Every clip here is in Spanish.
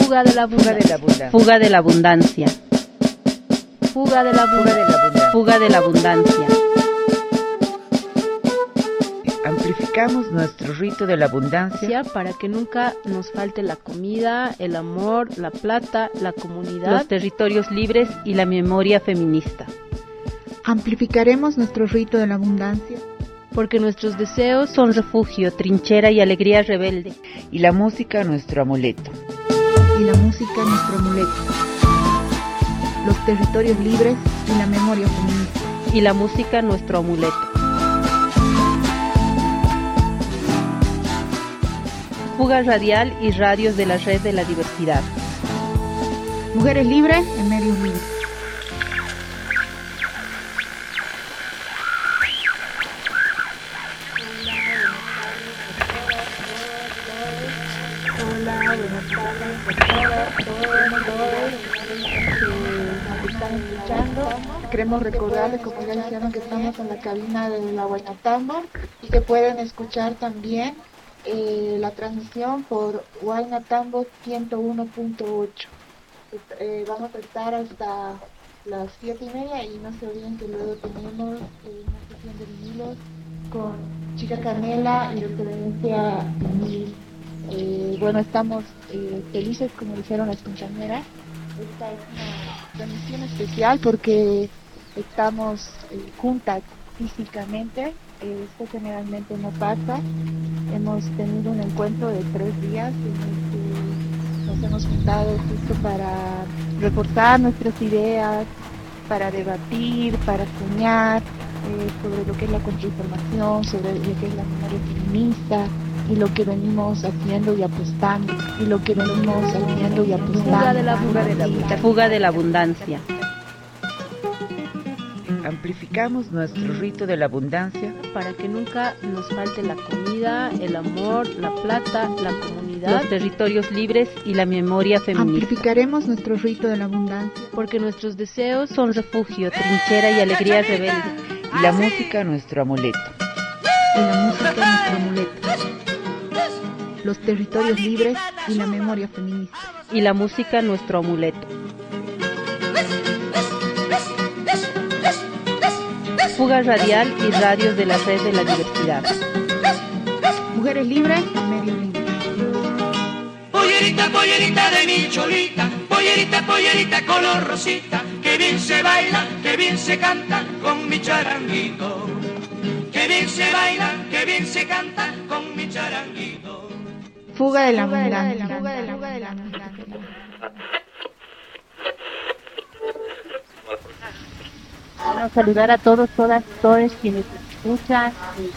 Fuga de la abundancia. Fuga de la abundancia. Fuga de la abundancia. Fuga de la abundancia. Amplificamos nuestro rito de la abundancia Para que nunca nos falte la comida, el amor, la plata, la comunidad, Los territorios libres y la memoria feminista. Amplificaremos nuestro rito de la abundancia porque nuestros deseos Son refugio, trinchera y alegría rebelde. y la música nuestro amuleto. y la música nuestro amuleto. Los territorios libres y la memoria feminista. Y la música nuestro amuleto. Fuga radial y radios de la red de la diversidad. Mujeres libres en medios libres. Queremos recordarles, como ya dijeron, que estamos en la cabina de la Huaynatambo y que pueden escuchar también la transmisión por Huaynatambo 101.8. Vamos a estar hasta las 7:30 y no se olviden que luego tenemos una sesión de vinilos con Chica Canela y Referencia Vinil. Bueno, estamos felices, como dijeron las compañeras. Esta es una transmisión especial porque estamos juntas físicamente. Esto generalmente no pasa. Hemos tenido un encuentro de 3 días en el que nos hemos juntado justo para reforzar nuestras ideas, para debatir, para soñar sobre lo que es la contrainformación, sobre lo que es la memoria feminista y lo que venimos haciendo y apostando, fuga de la abundancia. Fuga de la abundancia. Amplificamos nuestro rito de la abundancia para que nunca nos falte la comida, el amor, la plata, la comunidad, Los territorios libres y la memoria feminista. Amplificaremos nuestro rito de la abundancia porque nuestros deseos Son refugio, trinchera y alegría rebelde. y la música nuestro amuleto. y la música nuestro amuleto. Los territorios libres y la memoria feminista. Y la música nuestro amuleto. Fuga radial y radios de la red de la diversidad. Mujeres libres en medios libres. Pollerita, pollerita de mi cholita, pollerita, pollerita color rosita, que bien se baila, que bien se canta con mi charanguito. Que bien se baila, que bien se canta con mi charanguito. Fuga de la abundancia. Bueno, saludar a todos, todas, todos quienes escuchan,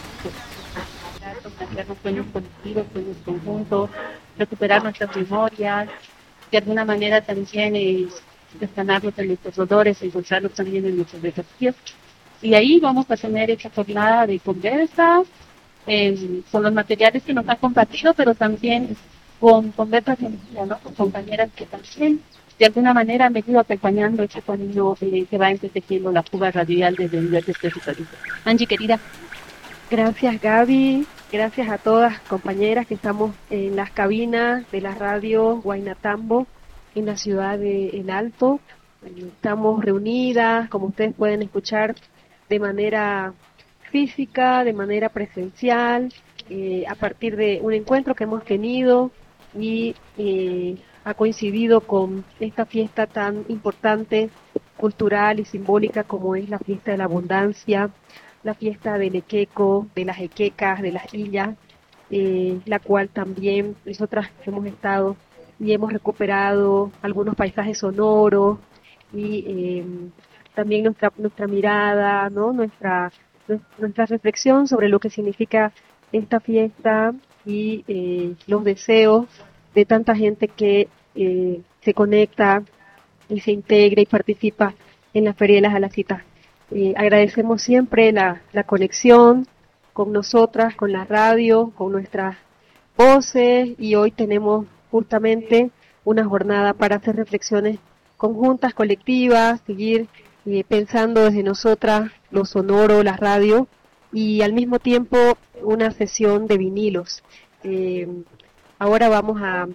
los sueños colectivos, sueños conjuntos, recuperar nuestras memorias, de alguna manera también sanarnos en nuestros dolores, encontrarnos también en nuestros desafíos. Y ahí vamos a tener esta jornada de conversas, con los materiales que nos han compartido, pero también con conversas ¿no? con compañeras que también de alguna manera han venido acompañando este camino que va entretejiendo la fuga radial desde diversos territorios. Angie, querida. Gracias, Gaby. Gracias a todas compañeras que estamos en las cabinas de la radio Huaynatambo en la ciudad de El Alto. Estamos reunidas, como ustedes pueden escuchar, de manera física, de manera presencial, a partir de un encuentro que hemos tenido y ha coincidido con esta fiesta tan importante, cultural y simbólica como es la fiesta de la abundancia, la fiesta del equeco, de las equecas, de las illas, la cual también nosotras hemos estado y hemos recuperado algunos paisajes sonoros y también nuestra mirada, ¿no? nuestra reflexión sobre lo que significa esta fiesta y los deseos de tanta gente que se conecta y se integra y participa en la Feria de las Alacitas. Agradecemos siempre la conexión con nosotras, con la radio, con nuestras voces, y hoy tenemos justamente una jornada para hacer reflexiones conjuntas, colectivas, seguir pensando desde nosotras lo sonoro, la radio, y al mismo tiempo una sesión de vinilos. Ahora vamos a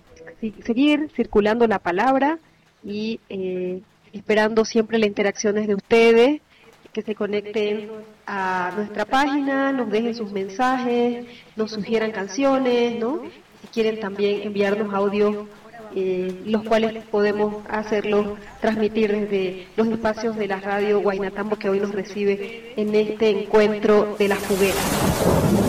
seguir circulando la palabra y esperando siempre las interacciones de ustedes, que se conecten a nuestra página, nos dejen sus mensajes, nos sugieran canciones, ¿no? Si quieren también enviarnos audios, los cuales podemos hacerlos transmitir desde los espacios de la radio Guaynatambo, que hoy nos recibe en este encuentro de las fogueras.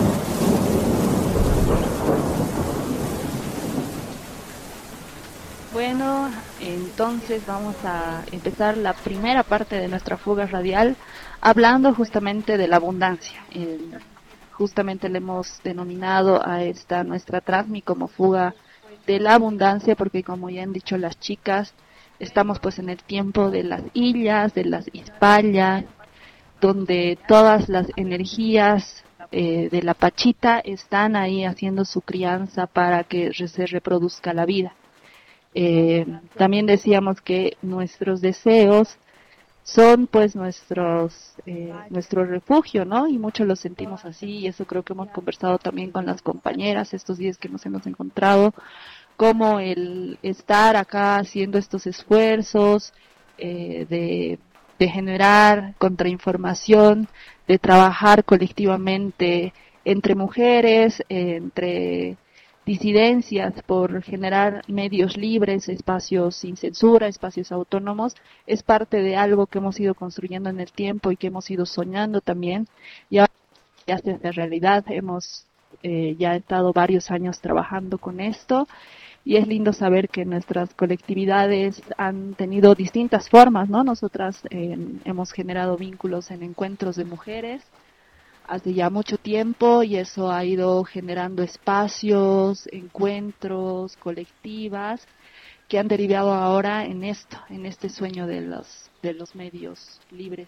Bueno, entonces vamos a empezar la primera parte de nuestra fuga radial hablando justamente de la abundancia. Justamente le hemos denominado a esta nuestra transmi como fuga de la abundancia, porque como ya han dicho las chicas, estamos pues en el tiempo de las illas, de las ispallas, donde todas las energías de la Pachita están ahí haciendo su crianza para que se reproduzca la vida. También decíamos que nuestros deseos son pues nuestro refugio, ¿no? Y muchos lo sentimos así, y eso creo que hemos conversado también con las compañeras estos días que nos hemos encontrado, como el estar acá haciendo estos esfuerzos de generar contrainformación, de trabajar colectivamente entre mujeres, entre disidencias, por generar medios libres, espacios sin censura, espacios autónomos, es parte de algo que hemos ido construyendo en el tiempo y que hemos ido soñando también. Y ahora ya se hace realidad, hemos ya estado varios años trabajando con esto, y es lindo saber que nuestras colectividades han tenido distintas formas, ¿no? Nosotras hemos generado vínculos en encuentros de mujeres hace ya mucho tiempo, y eso ha ido generando espacios, encuentros, colectivas, que han derivado ahora en esto, en este sueño de los medios libres.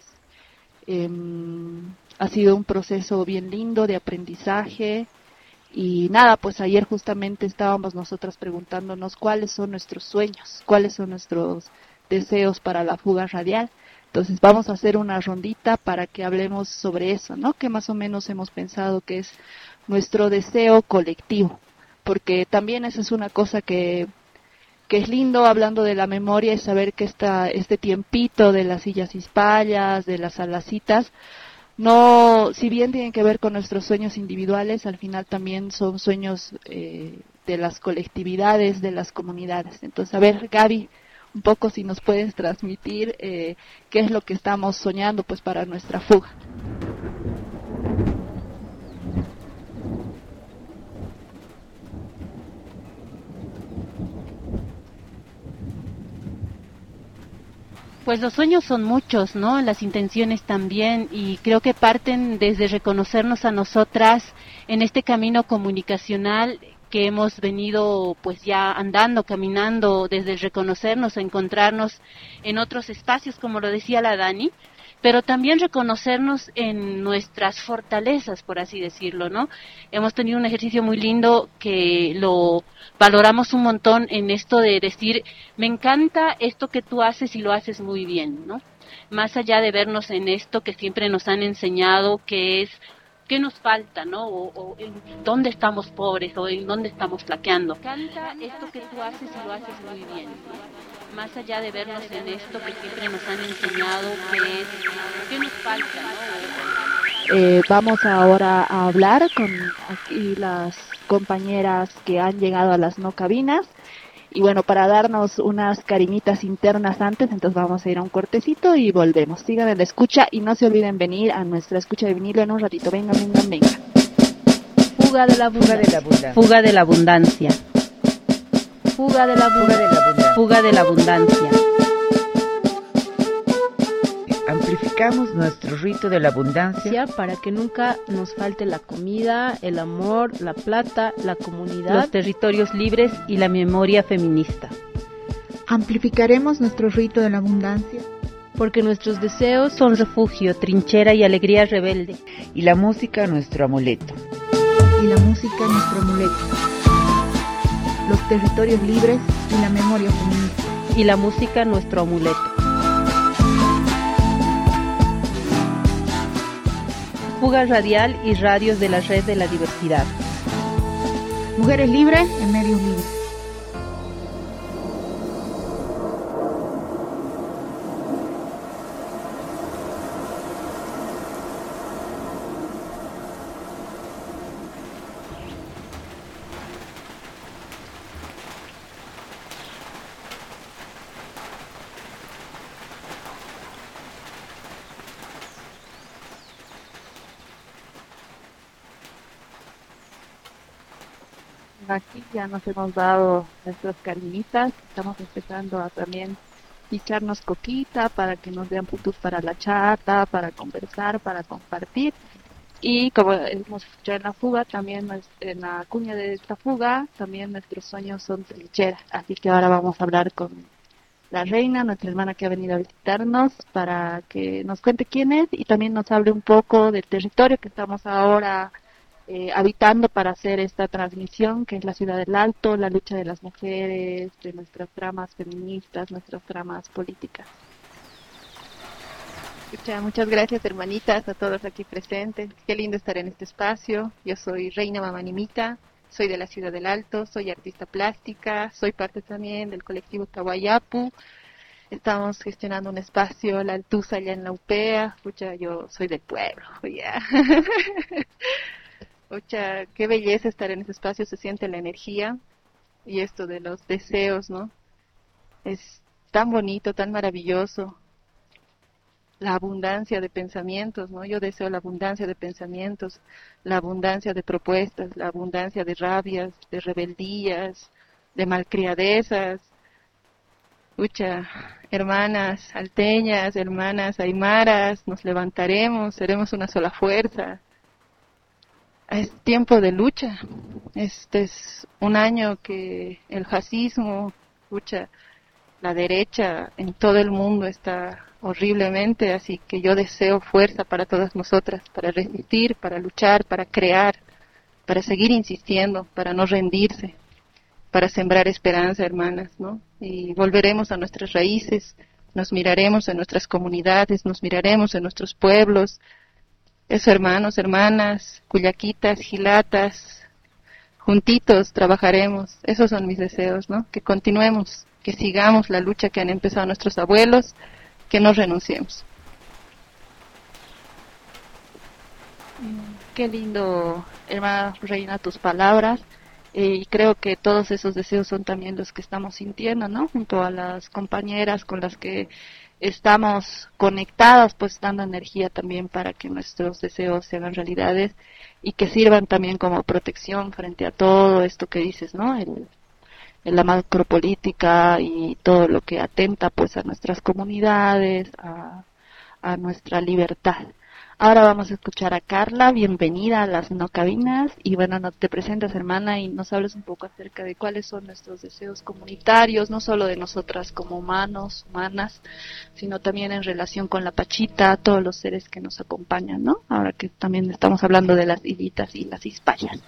Ha sido un proceso bien lindo de aprendizaje, y nada, pues ayer justamente estábamos nosotras preguntándonos cuáles son nuestros sueños, cuáles son nuestros deseos para la fuga radial. Entonces vamos a hacer una rondita para que hablemos sobre eso, ¿no? Que más o menos hemos pensado que es nuestro deseo colectivo, porque también esa es una cosa que es lindo hablando de la memoria, es saber que este tiempito de las sillas ispallas, de las alacitas, no, si bien tienen que ver con nuestros sueños individuales, al final también son sueños de las colectividades, de las comunidades. Entonces, a ver, Gaby, un poco si nos puedes transmitir qué es lo que estamos soñando pues para nuestra fuga. Pues los sueños son muchos, ¿no? Las intenciones también, y creo que parten desde reconocernos a nosotras en este camino comunicacional que hemos venido pues ya andando, caminando, desde el reconocernos, a encontrarnos en otros espacios, como lo decía la Dani, pero también reconocernos en nuestras fortalezas, por así decirlo, ¿no? Hemos tenido un ejercicio muy lindo que lo valoramos un montón en esto de decir, me encanta esto que tú haces y lo haces muy bien, ¿no? Más allá de vernos en esto que siempre nos han enseñado, que es ¿qué nos falta, no? O en dónde estamos pobres, o en dónde estamos flaqueando. Canta esto que tú haces y lo haces muy bien, ¿no? Más allá de vernos en esto que siempre nos han enseñado, que es ¿qué nos falta, no? Vamos ahora a hablar con aquí las compañeras que han llegado a las no cabinas. Y bueno, para darnos unas cariñitas internas antes, entonces vamos a ir a un cortecito y volvemos. Sigan en la escucha y no se olviden venir a nuestra escucha de vinilo en un ratito. Vengan. Fuga de la abundancia. Fuga de la abundancia. Fuga de la abundancia. Fuga de la abundancia. Amplificamos nuestro rito de la abundancia para que nunca nos falte la comida, el amor, la plata, la comunidad, los territorios libres y la memoria feminista. Amplificaremos nuestro rito de la abundancia porque nuestros deseos son refugio, trinchera y alegría rebelde. Y la música nuestro amuleto. Y la música nuestro amuleto. Los territorios libres y la memoria feminista. Y la música nuestro amuleto. Fuga radial y radios de la red de la diversidad. Mujeres libres en medios libres. aquí ya nos hemos dado nuestras carnitas, estamos empezando a también echarnos coquita para que nos dé amplitud para la chata, para conversar, para compartir. Y como hemos escuchado en la fuga, también en la cuña de esta fuga, también nuestros sueños son trincheras. Así que ahora vamos a hablar con la reina, nuestra hermana que ha venido a visitarnos, para que nos cuente quién es y también nos hable un poco del territorio que estamos ahora habitando para hacer esta transmisión, que es la ciudad del Alto, la lucha de las mujeres, de nuestras tramas feministas, nuestras tramas políticas. Muchas gracias, hermanitas, a todos aquí presentes. Qué lindo estar en este espacio. Yo soy Reina Mamanimita, soy de la ciudad del Alto, soy artista plástica, soy parte también del colectivo Tahuayapu. Estamos gestionando un espacio, la Altuza, allá en la UPEA. Yo soy del pueblo, ya. Qué belleza estar en ese espacio, se siente la energía y esto de los deseos, ¿no? Es tan bonito, tan maravilloso. La abundancia de pensamientos, ¿no? Yo deseo la abundancia de pensamientos, la abundancia de propuestas, la abundancia de rabias, de rebeldías, de malcriadezas. Hermanas alteñas, hermanas aymaras, nos levantaremos, seremos una sola fuerza. Es tiempo de lucha. Este es un año que el fascismo, la derecha en todo el mundo está horriblemente, así que yo deseo fuerza para todas nosotras, para resistir, para luchar, para crear, para seguir insistiendo, para no rendirse, para sembrar esperanza, hermanas, ¿no? Y volveremos a nuestras raíces, nos miraremos en nuestras comunidades, nos miraremos en nuestros pueblos. Eso, hermanos, hermanas, cuyaquitas, gilatas, juntitos trabajaremos. Esos son mis deseos, ¿no? Que continuemos, que sigamos la lucha que han empezado nuestros abuelos, que no renunciemos. Qué lindo, hermana Reina, tus palabras. Y creo que todos esos deseos son también los que estamos sintiendo, ¿no? Junto a las compañeras con las que estamos conectadas, pues dando energía también para que nuestros deseos se hagan realidades y que sirvan también como protección frente a todo esto que dices, ¿no? En la macropolítica y todo lo que atenta pues a nuestras comunidades, a nuestra libertad. Ahora vamos a escuchar a Carla, bienvenida a las No Cabinas, y bueno, te presentas, hermana, y nos hables un poco acerca de cuáles son nuestros deseos comunitarios, no solo de nosotras como humanos, humanas, sino también en relación con la Pachita, todos los seres que nos acompañan, ¿no? Ahora que también estamos hablando de las hillitas y las hispayas.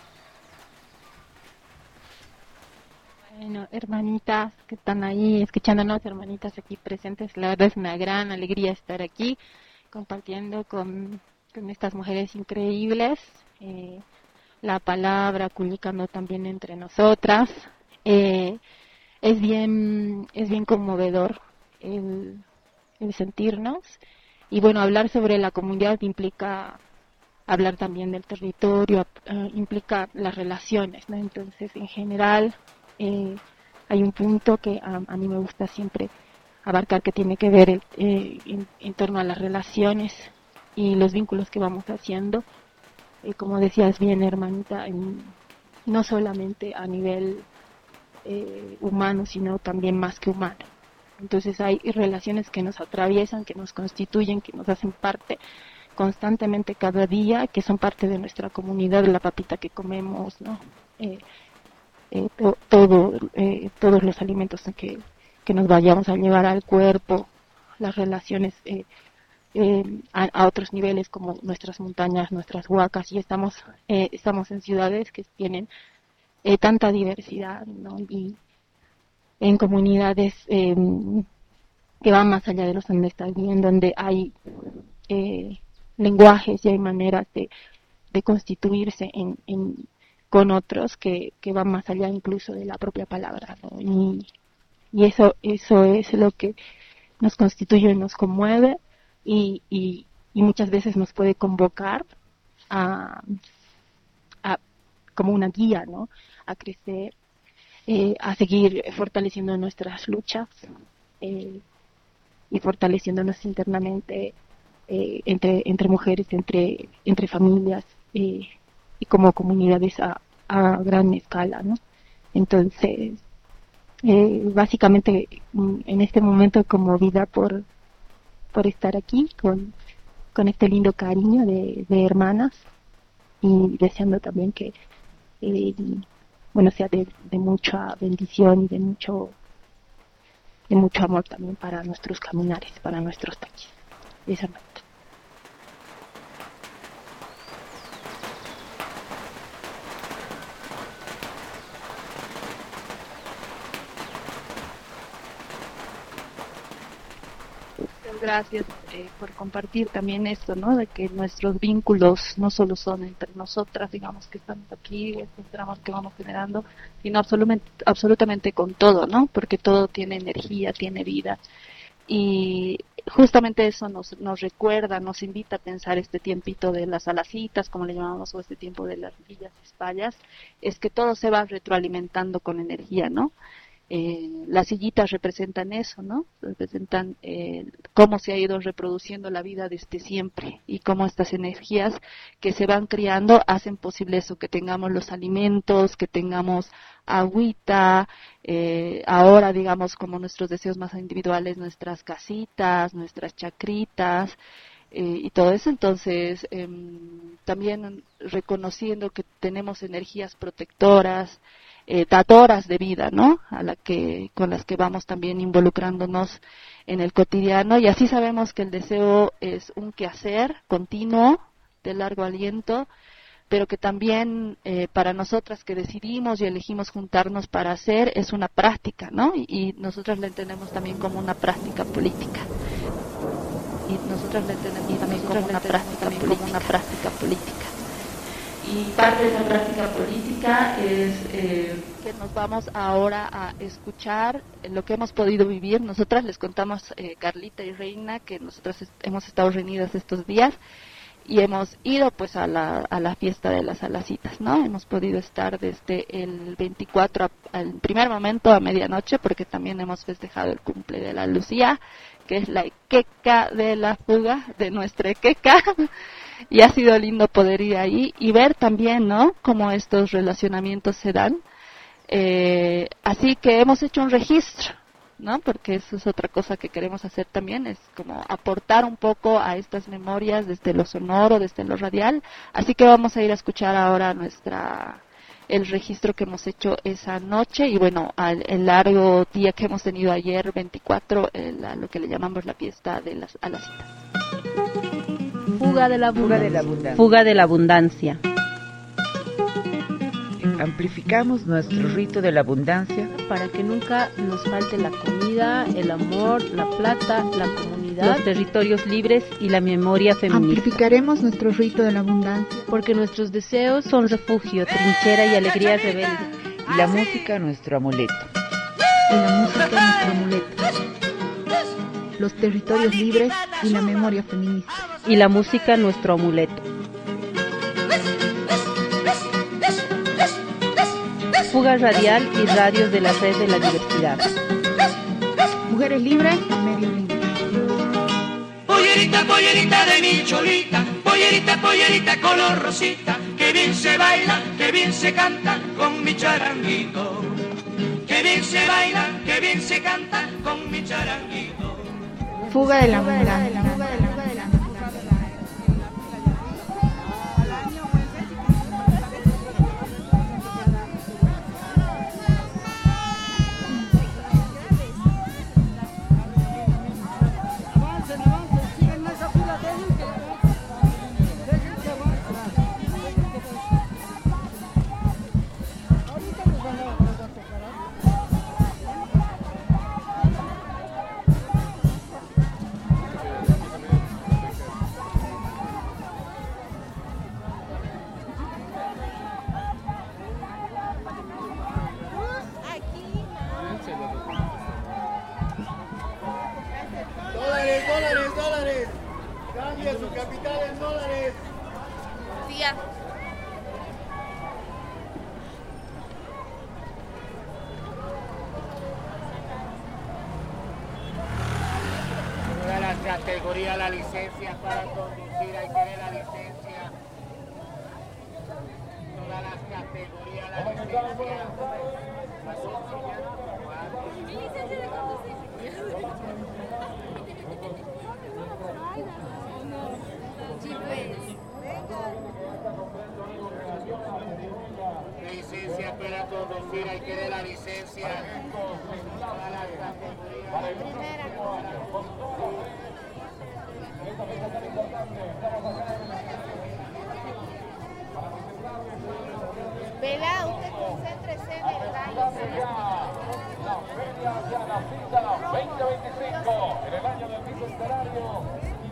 Bueno, hermanitas que están ahí escuchándonos, hermanitas aquí presentes, la verdad es una gran alegría estar aquí compartiendo con estas mujeres increíbles, la palabra, comunicando también entre nosotras. Es bien conmovedor el sentirnos, y bueno, hablar sobre la comunidad implica hablar también del territorio, implica las relaciones, ¿no? Entonces, en general, hay un punto que a mí me gusta siempre abarcar, que tiene que ver en torno a las relaciones y los vínculos que vamos haciendo, como decías bien, hermanita, no solamente a nivel humano, sino también más que humano. Entonces hay relaciones que nos atraviesan, que nos constituyen, que nos hacen parte constantemente cada día, que son parte de nuestra comunidad, la papita que comemos, ¿no? Todos los alimentos que nos vayamos a llevar al cuerpo, las relaciones a otros niveles como nuestras montañas, nuestras huacas, y estamos en ciudades que tienen tanta diversidad, ¿no? Y en comunidades que van más allá de los donde estás bien, donde hay lenguajes y hay maneras de constituirse con otros que van más allá incluso de la propia palabra, ¿no? Y eso es lo que nos constituye y nos conmueve, y muchas veces nos puede convocar a como una guía, ¿no? A crecer, a seguir fortaleciendo nuestras luchas y fortaleciéndonos internamente entre mujeres, entre familias y como comunidades a gran escala, ¿no? Entonces, básicamente en este momento conmovida por estar aquí con este lindo cariño de hermanas y deseando también que sea de mucha bendición y de mucho amor también para nuestros caminares, para nuestros taquis. Esa es. Gracias por compartir también esto, ¿no? De que nuestros vínculos no solo son entre nosotras, digamos, que estamos aquí, estos dramas que vamos generando, sino absolutamente con todo, ¿no? Porque todo tiene energía, tiene vida. Y justamente eso nos recuerda, nos invita a pensar este tiempito de las alacitas, como le llamamos, o este tiempo de las villas y espallas, es que todo se va retroalimentando con energía, ¿no? Las sillitas representan eso, ¿no? Representan cómo se ha ido reproduciendo la vida desde siempre y cómo estas energías que se van creando hacen posible eso, que tengamos los alimentos, que tengamos agüita, ahora digamos como nuestros deseos más individuales, nuestras casitas, nuestras chacritas, y todo eso. Entonces también reconociendo que tenemos energías protectoras, dadoras de vida, ¿no? Con las que vamos también involucrándonos en el cotidiano, y así sabemos que el deseo es un quehacer continuo, de largo aliento, pero que también para nosotras que decidimos y elegimos juntarnos para hacer, es una práctica, ¿no? Y nosotras la entendemos también como una práctica política. Y nosotras la entendemos también como una práctica política. Y parte de esa práctica política es que nos vamos ahora a escuchar lo que hemos podido vivir. Nosotras les contamos, Carlita y Reina, que nosotras hemos estado reunidas estos días y hemos ido pues a la fiesta de las alacitas, ¿no? Hemos podido estar desde el 24 al primer momento a medianoche, porque también hemos festejado el cumple de la Lucía, que es la equeca de la fuga, de nuestra equeca. Y ha sido lindo poder ir ahí y ver también, ¿no?, cómo estos relacionamientos se dan. Así que hemos hecho un registro, ¿no?, porque eso es otra cosa que queremos hacer también, es como aportar un poco a estas memorias desde lo sonoro, desde lo radial. Así que vamos a ir a escuchar ahora el registro que hemos hecho esa noche y bueno, el largo día que hemos tenido ayer, 24, lo que le llamamos la fiesta de las alacitas. Fuga de la abundancia. Fuga de la abundancia. Amplificamos nuestro rito de la abundancia para que nunca nos falte la comida, el amor, la plata, la comunidad, los territorios libres y la memoria feminista. Amplificaremos nuestro rito de la abundancia porque nuestros deseos son refugio, trinchera y alegría rebelde. Y la música nuestro amuleto. Y la música nuestro amuleto. Los territorios libres y la memoria feminista. Y la música nuestro amuleto. Fuga radial y radios de la red de la diversidad. Mujeres libres y medio libre. Pollerita, pollerita de mi cholita, pollerita, pollerita color rosita, que bien se baila, que bien se canta con mi charanguito. Que bien se baila, que bien se canta con mi charanguito. Fuga de la abundancia. Dólares. Cambia su capital en dólares. Tía. Todas las categorías, la licencia para conducir, hay que ver la licencia. Todas las categorías, la licencia. conducir hay que dar la licencia. Vela, usted concéntrese en el daño. La Feria de la Finca 2025, en el año del bicentenario.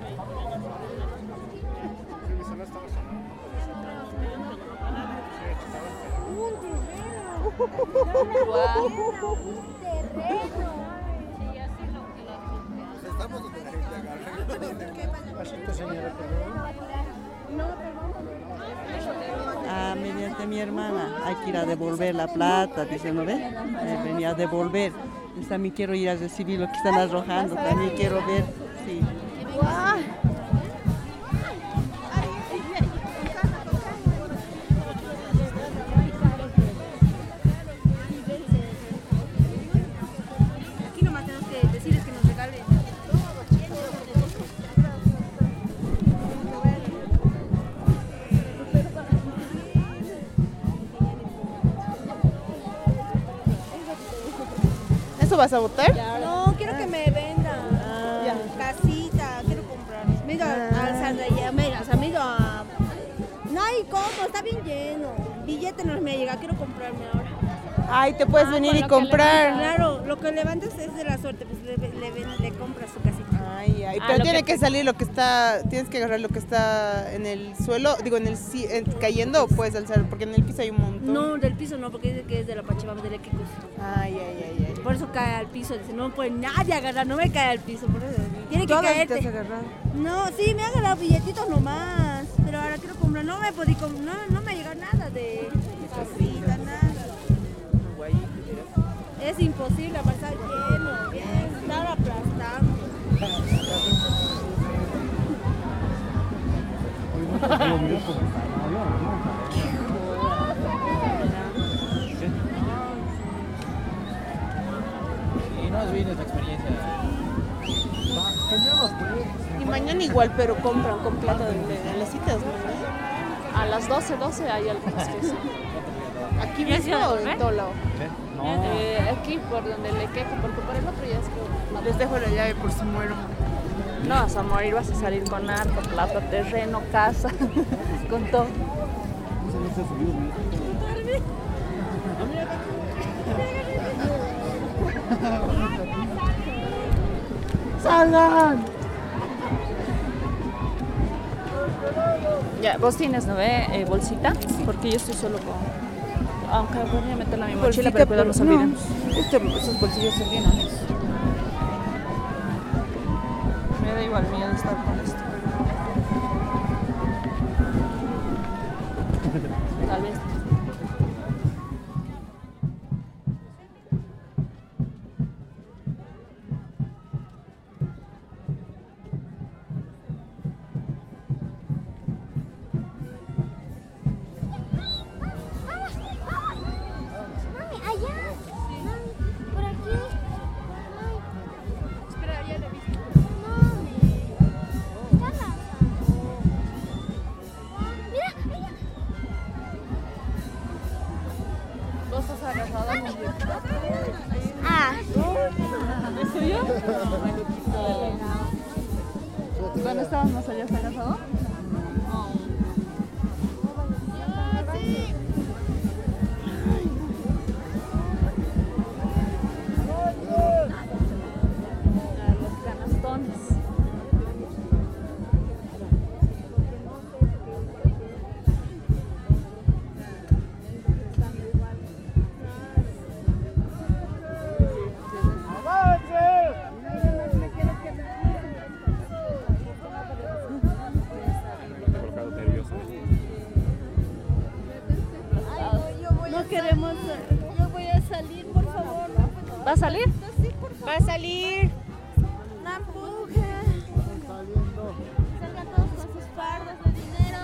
Estamos donde la gente agarra. Mediante mi hermana hay que ir a devolver la plata, dice, ¿no ve? Venía a devolver. Entonces también quiero ir a recibir lo que están arrojando, también quiero ver, sí. Aquí nomás tenemos que decirles que nos regalen. ¿Eso vas a votar? No, quiero que me vendan casita, quiero comprar. Me he ido al Sandaya, me he ido a... No hay cómo, está bien lleno. Billete no me llega, quiero comprarme ahora. Ay, te puedes venir y comprar. Claro, lo que levantas es de la suerte, pues le compras su casita. Ay, pero tiene que salir lo que está, tienes que agarrar lo que está en el suelo, digo, cayendo, o puedes alzar, porque en el piso hay un montón. No, del piso no, porque dice que es de la Pachamama, del Equicus. Ay. Por eso cae al piso, dice, no puede nadie agarrar, no me cae al piso, por eso. Tiene que ¿Todas caerte. te has agarrado? No, sí, me ha agarrado billetitos nomás, pero ahora quiero comprar, no me podí no me ha llegado nada de casita, nada. Es imposible, aparte está lleno, bien, está aplastando. Y no es bien esta experiencia. Y mañana igual, pero compran con plata de las citas, ¿no? A las 12 hay algunas que sí. ¿Aquí mismo o en todo lado? Aquí por donde le quejo, porque por el otro ya es que... Les dejo la llave por si muero. No vas a morir, vas a salir con harto, plata, terreno, casa, con todo. ¡Salgan! Ya, vos tienes, ¿no ve? Bolsita, porque yo estoy solo con... Aunque voy a meterla en mi mochila, pero cuidado, no se olviden. Esos bolsillos son bien hondos. Me da igual miedo estar con esto. Tal vez. ¿Es tuyo? ¿Cuándo estabas más allá, está casado? Los canastones. No queremos, yo voy a salir, por favor. ¿Va a salir? Sí, por favor. Va a salir. No empuje. Salgan todos con sus fardos de dinero.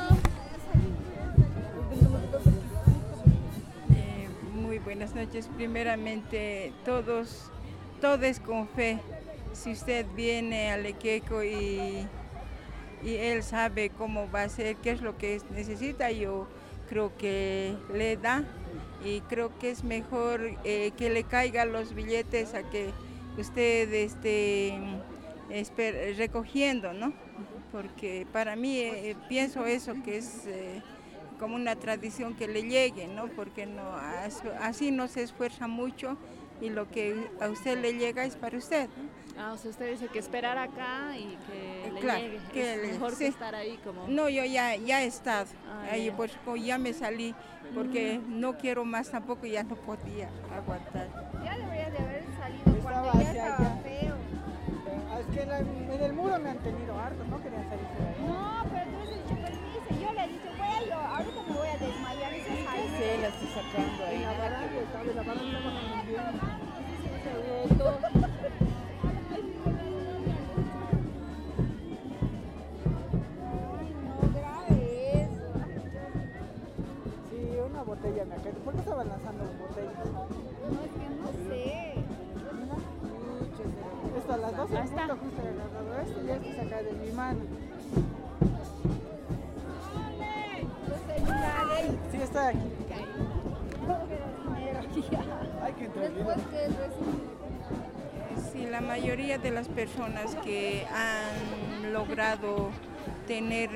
Muy buenas noches. Primeramente, todos con fe. Si usted viene a Lequeco y él sabe cómo va a ser, qué es lo que necesita, yo creo que le da y creo que es mejor que le caigan los billetes a que usted esté recogiendo, ¿no? Porque para mí pienso eso, que es como una tradición que le llegue, ¿no? Porque no, así no se esfuerza mucho y lo que a usted le llega es para usted, ¿no? O sea, usted dice que esperar acá y que le claro, llegue, que es mejor que estar ahí como... No, yo ya he estado ahí, pues ya me salí, porque no quiero más tampoco, ya no podía aguantar. Ya debería de haber salido cuando ya estaba feo. Es que en el muro me han tenido harto, no querían salir por ahí. No, pero tú has dicho permiso, yo le he dicho, yo ahorita me voy a desmayar. Sí, la estoy sacando ahí. La baranda estaba muy bien. Sí, una botella me cae. ¿Por qué estaban lanzando botellas? No, es que no sé. Esto a las 12 justo he agarrado esto y esto se cae de mi mano. Sí, está aquí. Hay que entrar. Sí, la mayoría de las personas que han logrado tener,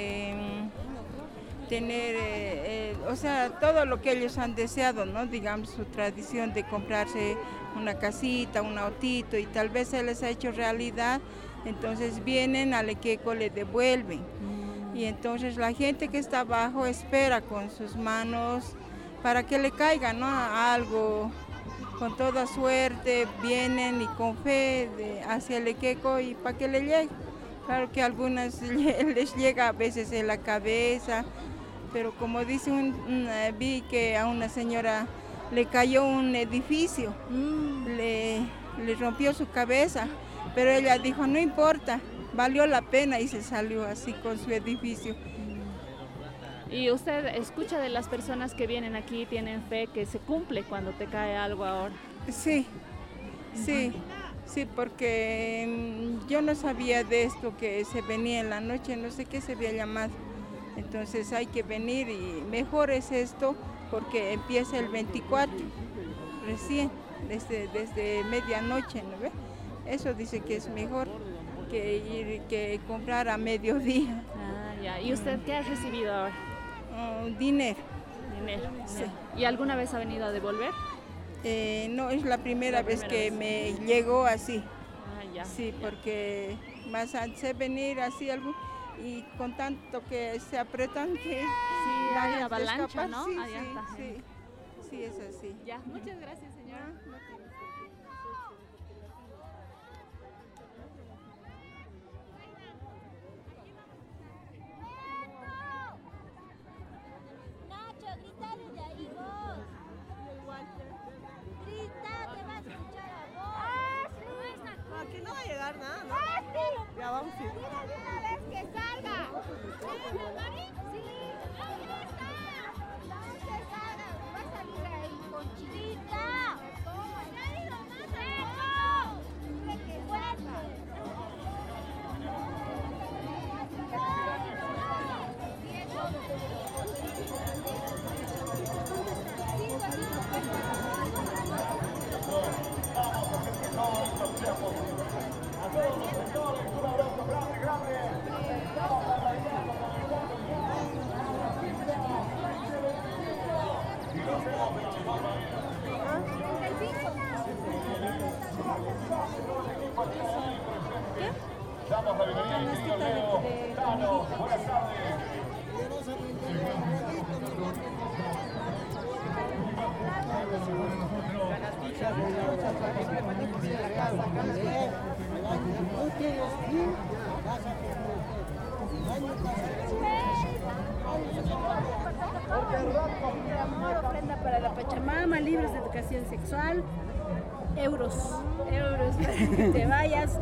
o sea, todo lo que ellos han deseado, ¿no? Digamos, su tradición de comprarse una casita, un autito, y tal vez se les ha hecho realidad, entonces vienen al Equeco, le devuelven. Y entonces la gente que está abajo espera con sus manos para que le caiga, ¿no? Algo, con toda suerte, vienen y con fe hacia el Equeco y para que le llegue. Claro que a algunas les llega a veces en la cabeza, pero como dice, vi que a una señora le cayó un edificio, le rompió su cabeza, pero ella dijo, no importa, valió la pena, y se salió así con su edificio. ¿Y usted escucha de las personas que vienen aquí, tienen fe que se cumple cuando te cae algo ahora? Sí, porque yo no sabía de esto, que se venía en la noche, no sé qué se había llamado. Entonces hay que venir, y mejor es esto porque empieza el 24, recién, desde medianoche, ¿no ve? Eso dice que es mejor que comprar a mediodía. Ya. ¿Y usted qué ha recibido ahora? Dinero. Sí. ¿Y alguna vez ha venido a devolver? No, es la primera vez que me llegó así. Ya. Sí, porque más antes de venir así algo, y con tanto que se apretan que... Sí, hay avalancha, ¿no? Sí, es así. Ya, muchas gracias, señora. Nacho, grita desde ahí vos. Grita, te va a escuchar a vos. No, aquí no va a llegar nada, ¿no? Sí. Ya vamos a ir. Mira de una vez que salga. Sí. ¿Dónde está? ¿Dónde salga? Va a salir ahí, Conchita. Dile que fuerte. Damos la bienvenida a Tano. Buenas tardes. Amor, ofrenda para la Pachamama, libros de educación sexual, euros para que te vayas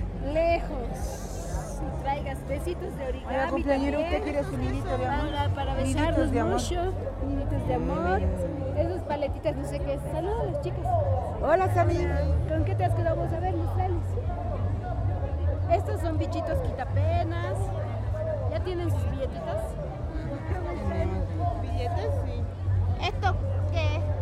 lejos y traigas besitos de origami. Para cumpleañero, ¿usted quiere su nidito de amor? Para besarnos mucho, ninitos de amor, esas paletitas, no sé qué. Saludos a las chicas. Hola, Cami. ¿Con qué te has quedado? Vamos a ver, mostrarles. Estos son bichitos quitapenas. ¿Ya tienen sus billetitas? ¿Billetes? Sí. ¿Esto qué?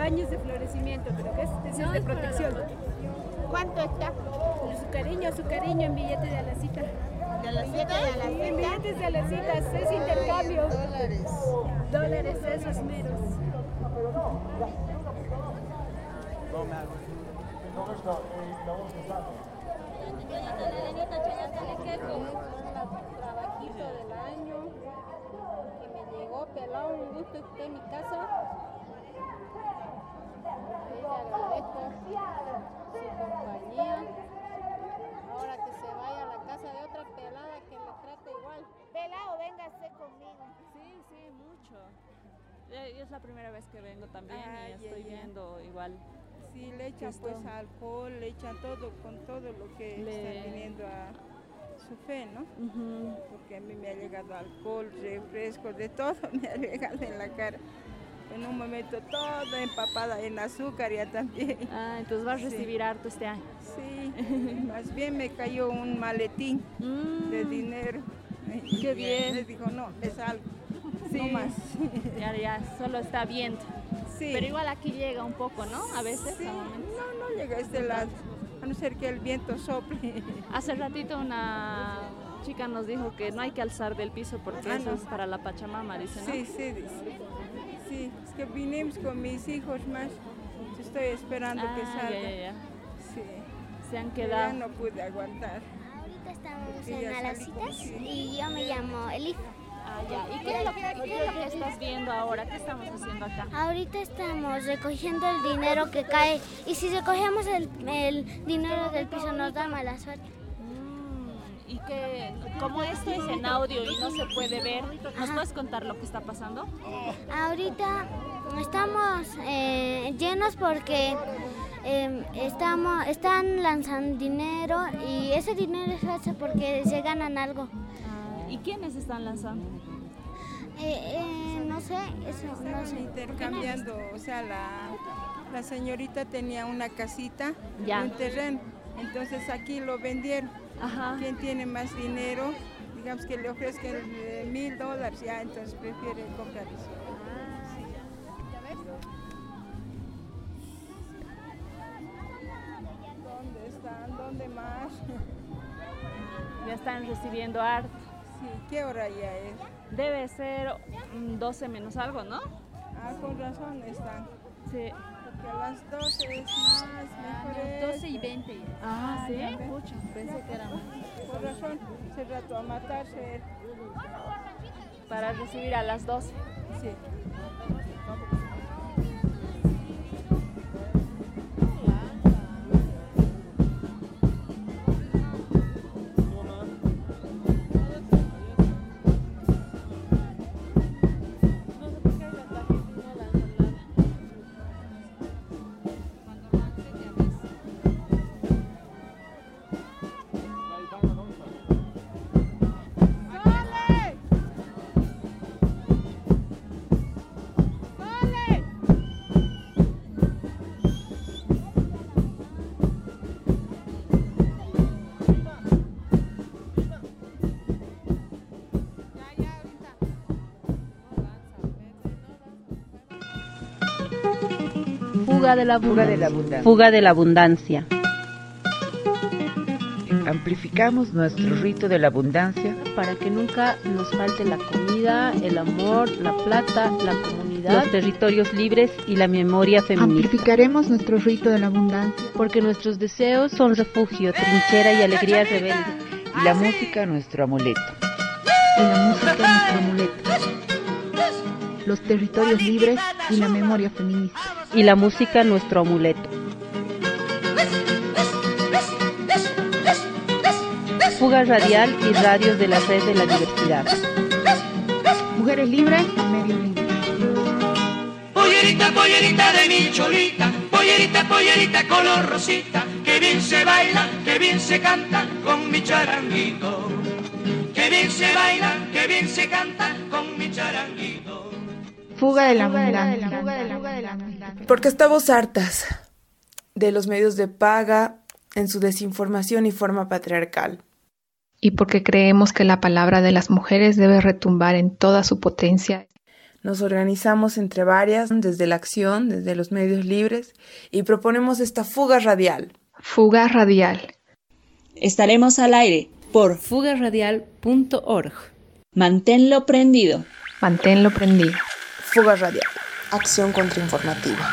años de florecimiento, pero ¿ves? Eso es de protección. ¿Cuánto está? Su cariño en billete de alacita. ¿De alacita? Sí, en billetes de alacitas, es intercambio. Dólares, esos meros. Trabajito del año que me llegó pelado, un gusto que esté en mi casa. Le agradezco su compañía. Ahora que se vaya a la casa de otra pelada que le trate igual. Pelado, véngase conmigo. Sí, mucho. Es la primera vez que vengo también y estoy viendo igual. Sí, le echan pues alcohol, le echan todo, con todo lo que está viniendo a su fe, ¿no? Porque a mí me ha llegado alcohol, refresco, de todo me ha llegado en la cara. En un momento todo empapada en azúcar ya también. Ah, entonces vas a recibir harto este año. Sí, más bien me cayó un maletín de dinero. Qué bien. Me dijo, no, me salgo. Sí. No más. Ya, solo está viento. Sí. Pero igual aquí llega un poco, ¿no? A veces. Sí. No llega a este lado, a no ser que el viento sople. Hace ratito una chica nos dijo que no hay que alzar del piso porque eso es para la Pachamama, dice, ¿no? Sí, dice. Sí, es que vinimos con mis hijos más. Estoy esperando que salga. Ya. Sí. Se han quedado. Ya no pude aguantar. Ahorita estamos en Alacitas y yo me llamo Elif. ¿Y qué es lo que estás viendo ahora? ¿Qué estamos haciendo acá? Ahorita estamos recogiendo el dinero que cae y si recogemos el dinero del piso nos da mala suerte. Y que como esto es en audio y no se puede ver, ¿nos puedes contar lo que está pasando? Ahorita estamos llenos porque están lanzando dinero y ese dinero es falso porque se ganan algo. ¿Y quiénes están lanzando? No sé, eso no sé. Intercambiando, o sea, la señorita tenía una casita, un terreno, entonces aquí lo vendieron. Quien tiene más dinero, digamos que le ofrezcan $1,000, ya, entonces prefiere comprar eso. ¿Dónde están? ¿Dónde más? Ya están recibiendo harto. Sí, ¿qué hora ya es? Debe ser 12 menos algo, ¿no? Con razón están. Sí. Porque a las 12 es más, mejor 12:20. ¿Sí? Mucho. Pensé que era más. Por razón, hace rato a matarse. Para recibir a las 12. Sí. Fuga de la abundancia. Fuga de la abundancia. Amplificamos nuestro rito de la abundancia para que nunca nos falte la comida, el amor, la plata, la comunidad, los territorios libres y la memoria feminista. Amplificaremos nuestro rito de la abundancia porque nuestros deseos son refugio, trinchera y alegría rebelde. Y la música nuestro amuleto. Y la música nuestro amuleto. Los territorios libres y la memoria feminista. Y la música nuestro amuleto. Fuga radial y radios de la red de la diversidad. Mujeres libres, medio libre. Pollerita, pollerita de mi cholita, pollerita, pollerita color rosita, que bien se baila, que bien se canta con mi charanguito. Que bien se baila, que bien se canta con mi charanguito. Fuga de la abundancia. Porque estamos hartas de los medios de paga en su desinformación y forma patriarcal. Y porque creemos que la palabra de las mujeres debe retumbar en toda su potencia. Nos organizamos entre varias, desde la acción, desde los medios libres, y proponemos esta fuga radial. Fuga radial. Estaremos al aire por fugaradial.org. Manténlo prendido. Manténlo prendido. Fuga radial. Acción contrainformativa.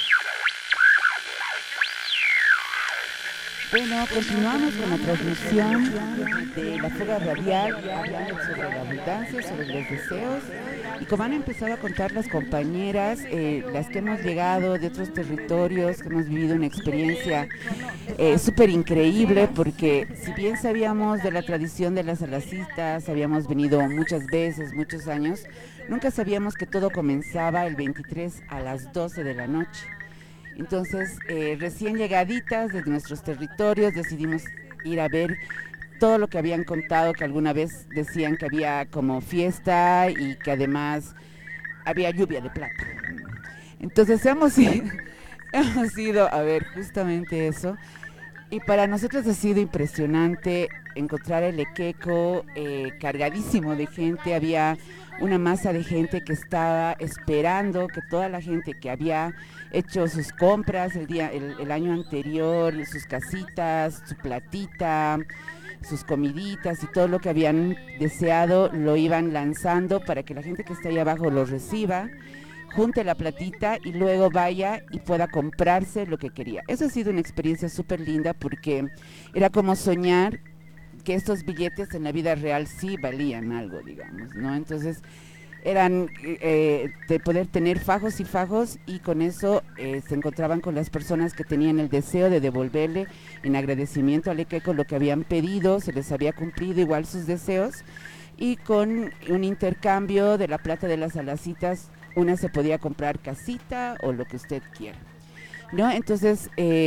Bueno, continuamos con la transmisión de la fuga radial, hablando sobre la abundancia, sobre los deseos, y como han empezado a contar las compañeras, las que hemos llegado de otros territorios, que hemos vivido una experiencia súper increíble, porque si bien sabíamos de la tradición de las salacitas, habíamos venido muchas veces, muchos años, nunca sabíamos que todo comenzaba el 23 a las 12 de la noche. Entonces, recién llegaditas de nuestros territorios, decidimos ir a ver todo lo que habían contado, que alguna vez decían que había como fiesta y que además había lluvia de plata. Entonces hemos ido a ver justamente eso, y para nosotros ha sido impresionante encontrar el Equeco cargadísimo de gente. Había una masa de gente que estaba esperando que toda la gente que había hecho sus compras el año anterior, sus casitas, su platita, sus comiditas y todo lo que habían deseado, lo iban lanzando para que la gente que está ahí abajo lo reciba, junte la platita y luego vaya y pueda comprarse lo que quería. Eso ha sido una experiencia súper linda, porque era como soñar que estos billetes en la vida real sí valían algo, digamos, ¿no? Entonces eran de poder tener fajos y fajos, y con eso se encontraban con las personas que tenían el deseo de devolverle en agradecimiento al Equeco lo que habían pedido, se les había cumplido igual sus deseos, y con un intercambio de la plata de las salacitas, una se podía comprar casita o lo que usted quiera, ¿no? Entonces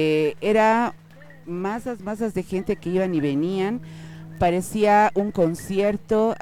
era masas de gente que iban y venían. Parecía un concierto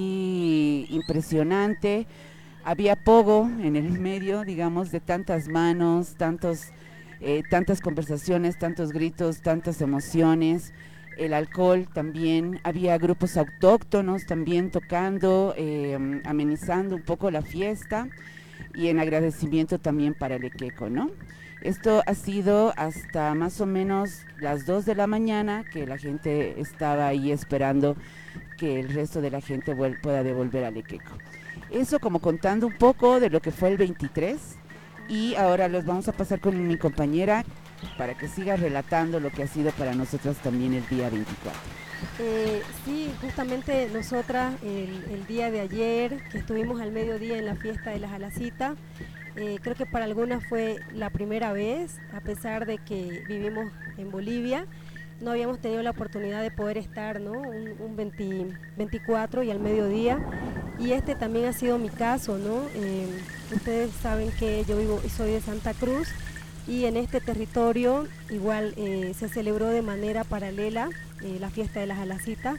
así impresionante. Había pogo en el medio, digamos, de tantas manos, tantas conversaciones, tantos gritos, tantas emociones. El alcohol también, había grupos autóctonos también tocando, amenizando un poco la fiesta, y en agradecimiento también para el Equeco, ¿no? Esto ha sido hasta más o menos las 2 de la mañana, que la gente estaba ahí esperando que el resto de la gente pueda devolver al Equeco. Eso como contando un poco de lo que fue el 23, y ahora los vamos a pasar con mi compañera para que siga relatando lo que ha sido para nosotras también el día 24. Sí, justamente nosotras el día de ayer, que estuvimos al mediodía en la fiesta de la Jalacita, creo que para algunas fue la primera vez, a pesar de que vivimos en Bolivia, no habíamos tenido la oportunidad de poder estar, ¿no? un 24 y al mediodía, y este también ha sido mi caso, ¿no? Ustedes saben que yo soy de Santa Cruz, y en este territorio igual se celebró de manera paralela la fiesta de la Jalacita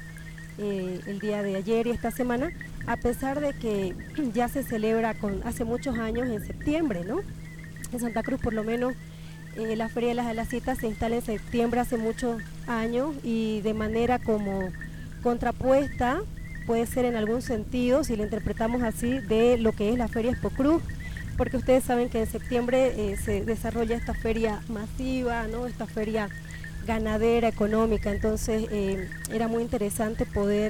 el día de ayer y esta semana, a pesar de que ya se celebra hace muchos años en septiembre, ¿no? En Santa Cruz por lo menos la Feria de las Jalacitas se instala en septiembre hace muchos años, y de manera como contrapuesta puede ser en algún sentido, si lo interpretamos así, de lo que es la Feria Expo Cruz, porque ustedes saben que en septiembre se desarrolla esta feria masiva, ¿no? Esta feria ganadera, económica. Entonces era muy interesante poder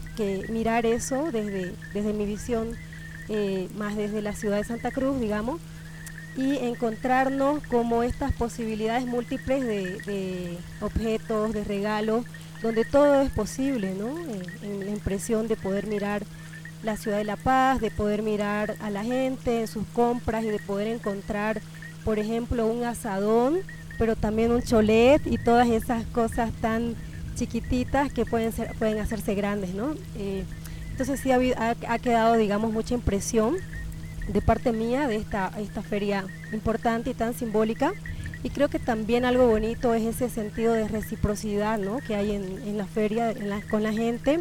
mirar eso desde mi visión, más desde la ciudad de Santa Cruz, digamos, y encontrarnos como estas posibilidades múltiples de objetos, de regalos, donde todo es posible, ¿no? En la impresión de poder mirar la ciudad de La Paz, de poder mirar a la gente en sus compras y de poder encontrar, por ejemplo, un asadón, pero también un cholet y todas esas cosas tan chiquititas que pueden hacerse grandes, ¿no? Entonces sí ha quedado, digamos, mucha impresión de parte mía de esta feria importante y tan simbólica, y creo que también algo bonito es ese sentido de reciprocidad, ¿no? Que hay en la feria con la gente,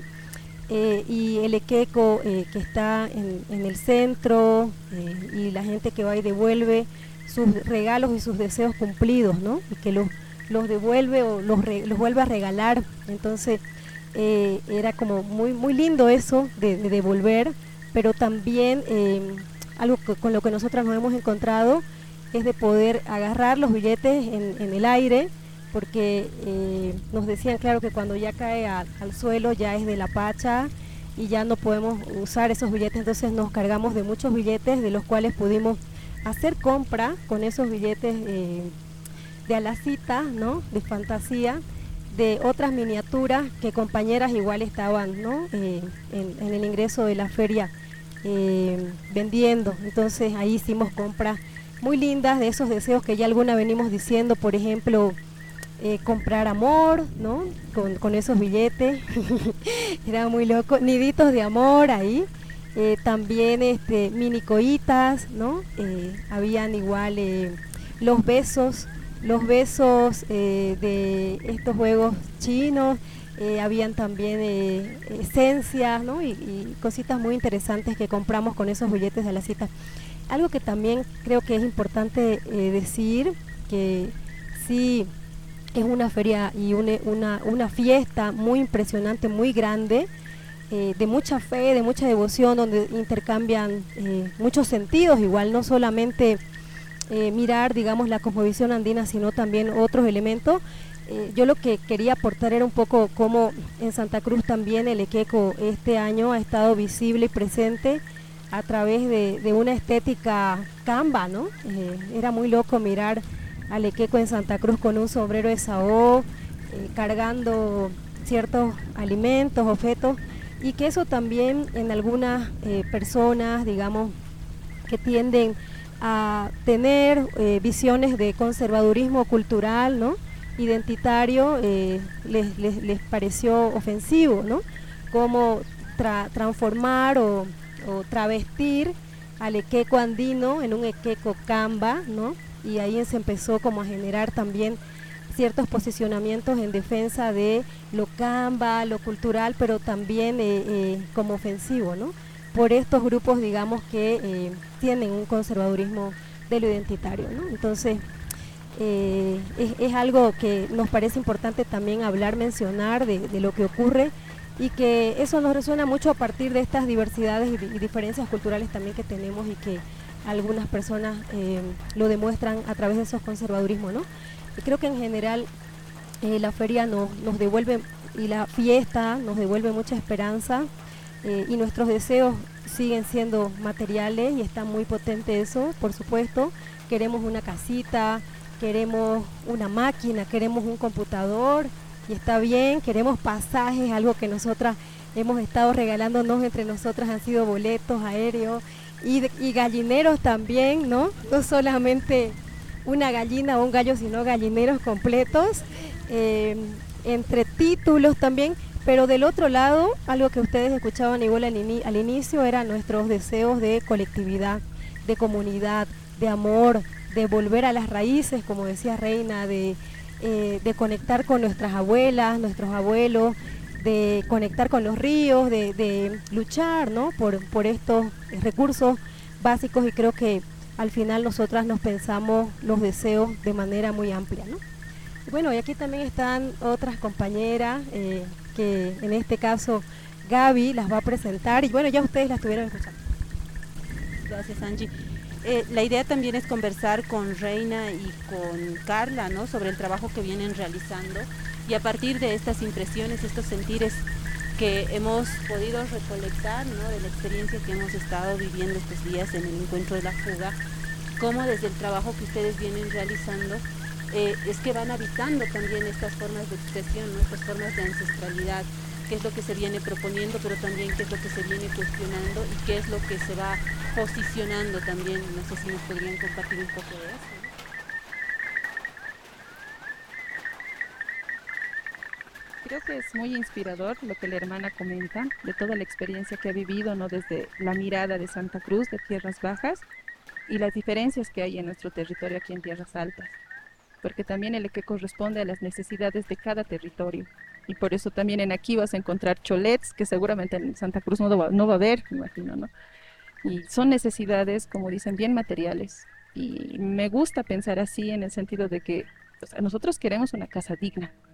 y el Equeco que está en el centro, y la gente que va y devuelve sus regalos y sus deseos cumplidos, ¿no? Y que los devuelve o los vuelve a regalar. Entonces era como muy lindo eso de devolver, pero también algo con lo que nosotras nos hemos encontrado es de poder agarrar los billetes en el aire, porque nos decían, claro, que cuando ya cae al suelo ya es de la pacha y ya no podemos usar esos billetes, entonces nos cargamos de muchos billetes de los cuales pudimos hacer compra con esos billetes de alacita, ¿no? De fantasía, de otras miniaturas que compañeras igual estaban, ¿no? En el ingreso de la feria vendiendo. Entonces ahí hicimos compras muy lindas de esos deseos que ya alguna venimos diciendo, por ejemplo, comprar amor, ¿no? Con esos billetes. Era muy loco, niditos de amor ahí. También mini coitas, ¿no? Habían igual los besos de estos juegos chinos, habían también esencias, ¿no? y cositas muy interesantes que compramos con esos billetes de la cita. Algo que también creo que es importante decir, que sí es una feria y una fiesta muy impresionante, muy grande, de mucha fe, de mucha devoción, donde intercambian muchos sentidos, igual no solamente mirar, digamos, la cosmovisión andina, sino también otros elementos. Yo lo que quería aportar era un poco cómo en Santa Cruz también el equeco este año ha estado visible y presente a través de una estética camba, ¿no? Era muy loco mirar al equeco en Santa Cruz con un sombrero de saó, cargando ciertos alimentos, objetos, y que eso también en algunas personas, digamos, que tienden a tener visiones de conservadurismo cultural, ¿no? Identitario, les pareció ofensivo, ¿no? Cómo transformar o travestir al equeco andino en un equeco camba, ¿no? Y ahí se empezó como a generar también ciertos posicionamientos en defensa de lo camba, lo cultural, pero también como ofensivo, ¿no? Por estos grupos, digamos, que tienen un conservadurismo de lo identitario, ¿no? Entonces, es algo que nos parece importante también hablar, mencionar de lo que ocurre, y que eso nos resuena mucho a partir de estas diversidades y diferencias culturales también que tenemos, y que algunas personas lo demuestran a través de esos conservadurismos, ¿no? Y creo que en general la feria nos devuelve, y la fiesta nos devuelve mucha esperanza, y nuestros deseos siguen siendo materiales, y está muy potente eso, por supuesto. Queremos una casita, queremos una máquina, queremos un computador, y está bien, queremos pasajes, algo que nosotras hemos estado regalándonos entre nosotras, han sido boletos aéreos y gallineros también, ¿no? No solamente una gallina o un gallo, sino gallineros completos, entre títulos también. Pero del otro lado, algo que ustedes escuchaban igual al inicio, eran nuestros deseos de colectividad, de comunidad, de amor, de volver a las raíces, como decía Reina, de conectar con nuestras abuelas, nuestros abuelos, de conectar con los ríos, de luchar, ¿no? por estos recursos básicos, y creo que al final nosotras nos pensamos los deseos de manera muy amplia, ¿no? Bueno, y aquí también están otras compañeras, que en este caso Gaby las va a presentar, y bueno, ya ustedes las estuvieron escuchando. Gracias, Angie. La idea también es conversar con Reina y con Carla, ¿no? Sobre el trabajo que vienen realizando, y a partir de estas impresiones, estos sentires que hemos podido recolectar, ¿no? De la experiencia que hemos estado viviendo estos días en el encuentro de la fuga, cómo desde el trabajo que ustedes vienen realizando es que van habitando también estas formas de expresión, ¿no? Estas formas de ancestralidad, qué es lo que se viene proponiendo, pero también qué es lo que se viene cuestionando y qué es lo que se va posicionando también. No sé si nos podrían compartir un poco de eso, ¿no? Creo que es muy inspirador lo que la hermana comenta, de toda la experiencia que ha vivido, ¿no? Desde la mirada de Santa Cruz, de Tierras Bajas, y las diferencias que hay en nuestro territorio aquí en Tierras Altas, porque también el que corresponde a las necesidades de cada territorio. Y por eso también en aquí vas a encontrar cholets, que seguramente en Santa Cruz no va a haber, me imagino, ¿no? Y son necesidades, como dicen, bien materiales. Y me gusta pensar así, en el sentido de que, o sea, nosotros queremos una casa digna,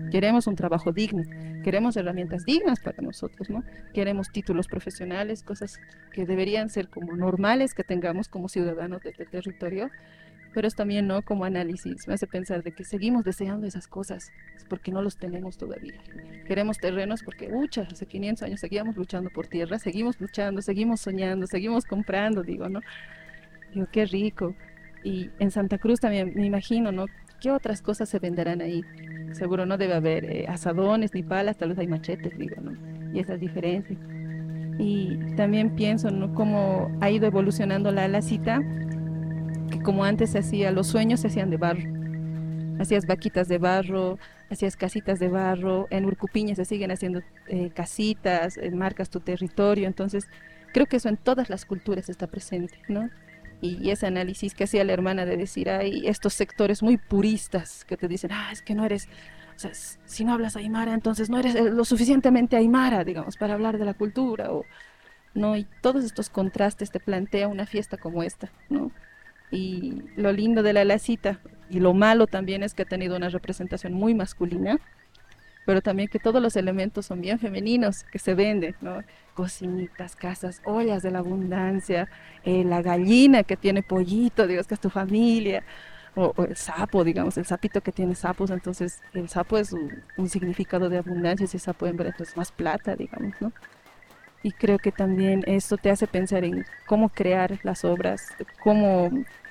Queremos un trabajo digno, queremos herramientas dignas para nosotros, ¿no? Queremos títulos profesionales, cosas que deberían ser como normales que tengamos como ciudadanos de este territorio, pero es también, ¿no?, como análisis, me hace pensar de que seguimos deseando esas cosas, es porque no los tenemos todavía. Queremos terrenos porque, hace 500 años seguíamos luchando por tierra, seguimos luchando, seguimos soñando, seguimos comprando, digo, ¿no? Digo, qué rico. Y en Santa Cruz también me imagino, ¿no?, ¿qué otras cosas se venderán ahí? Seguro no debe haber asadones ni palas, tal vez hay machetes, digo, ¿no? Y esas diferencias. Y también pienso, ¿no?, cómo ha ido evolucionando la alacita, que como antes se hacía, los sueños se hacían de barro. Hacías vaquitas de barro, hacías casitas de barro, en Urcupiña se siguen haciendo casitas, marcas tu territorio, entonces creo que eso en todas las culturas está presente, ¿no? Y ese análisis que hacía la hermana de decir, hay estos sectores muy puristas que te dicen, es que no eres, o sea, si no hablas aymara, entonces no eres lo suficientemente aymara, digamos, para hablar de la cultura, o no, y todos estos contrastes te plantea una fiesta como esta, ¿no? Y lo lindo de la alacita, y lo malo también, es que ha tenido una representación muy masculina, pero también que todos los elementos son bien femeninos, que se venden, ¿no? Cocinitas, casas, ollas de la abundancia, la gallina que tiene pollito, digamos, que es tu familia, o el sapo, digamos, el sapito que tiene sapos, entonces el sapo es un significado de abundancia, si sapo hembra, entonces más plata, digamos, ¿no? Y creo que también esto te hace pensar en cómo crear las obras, cómo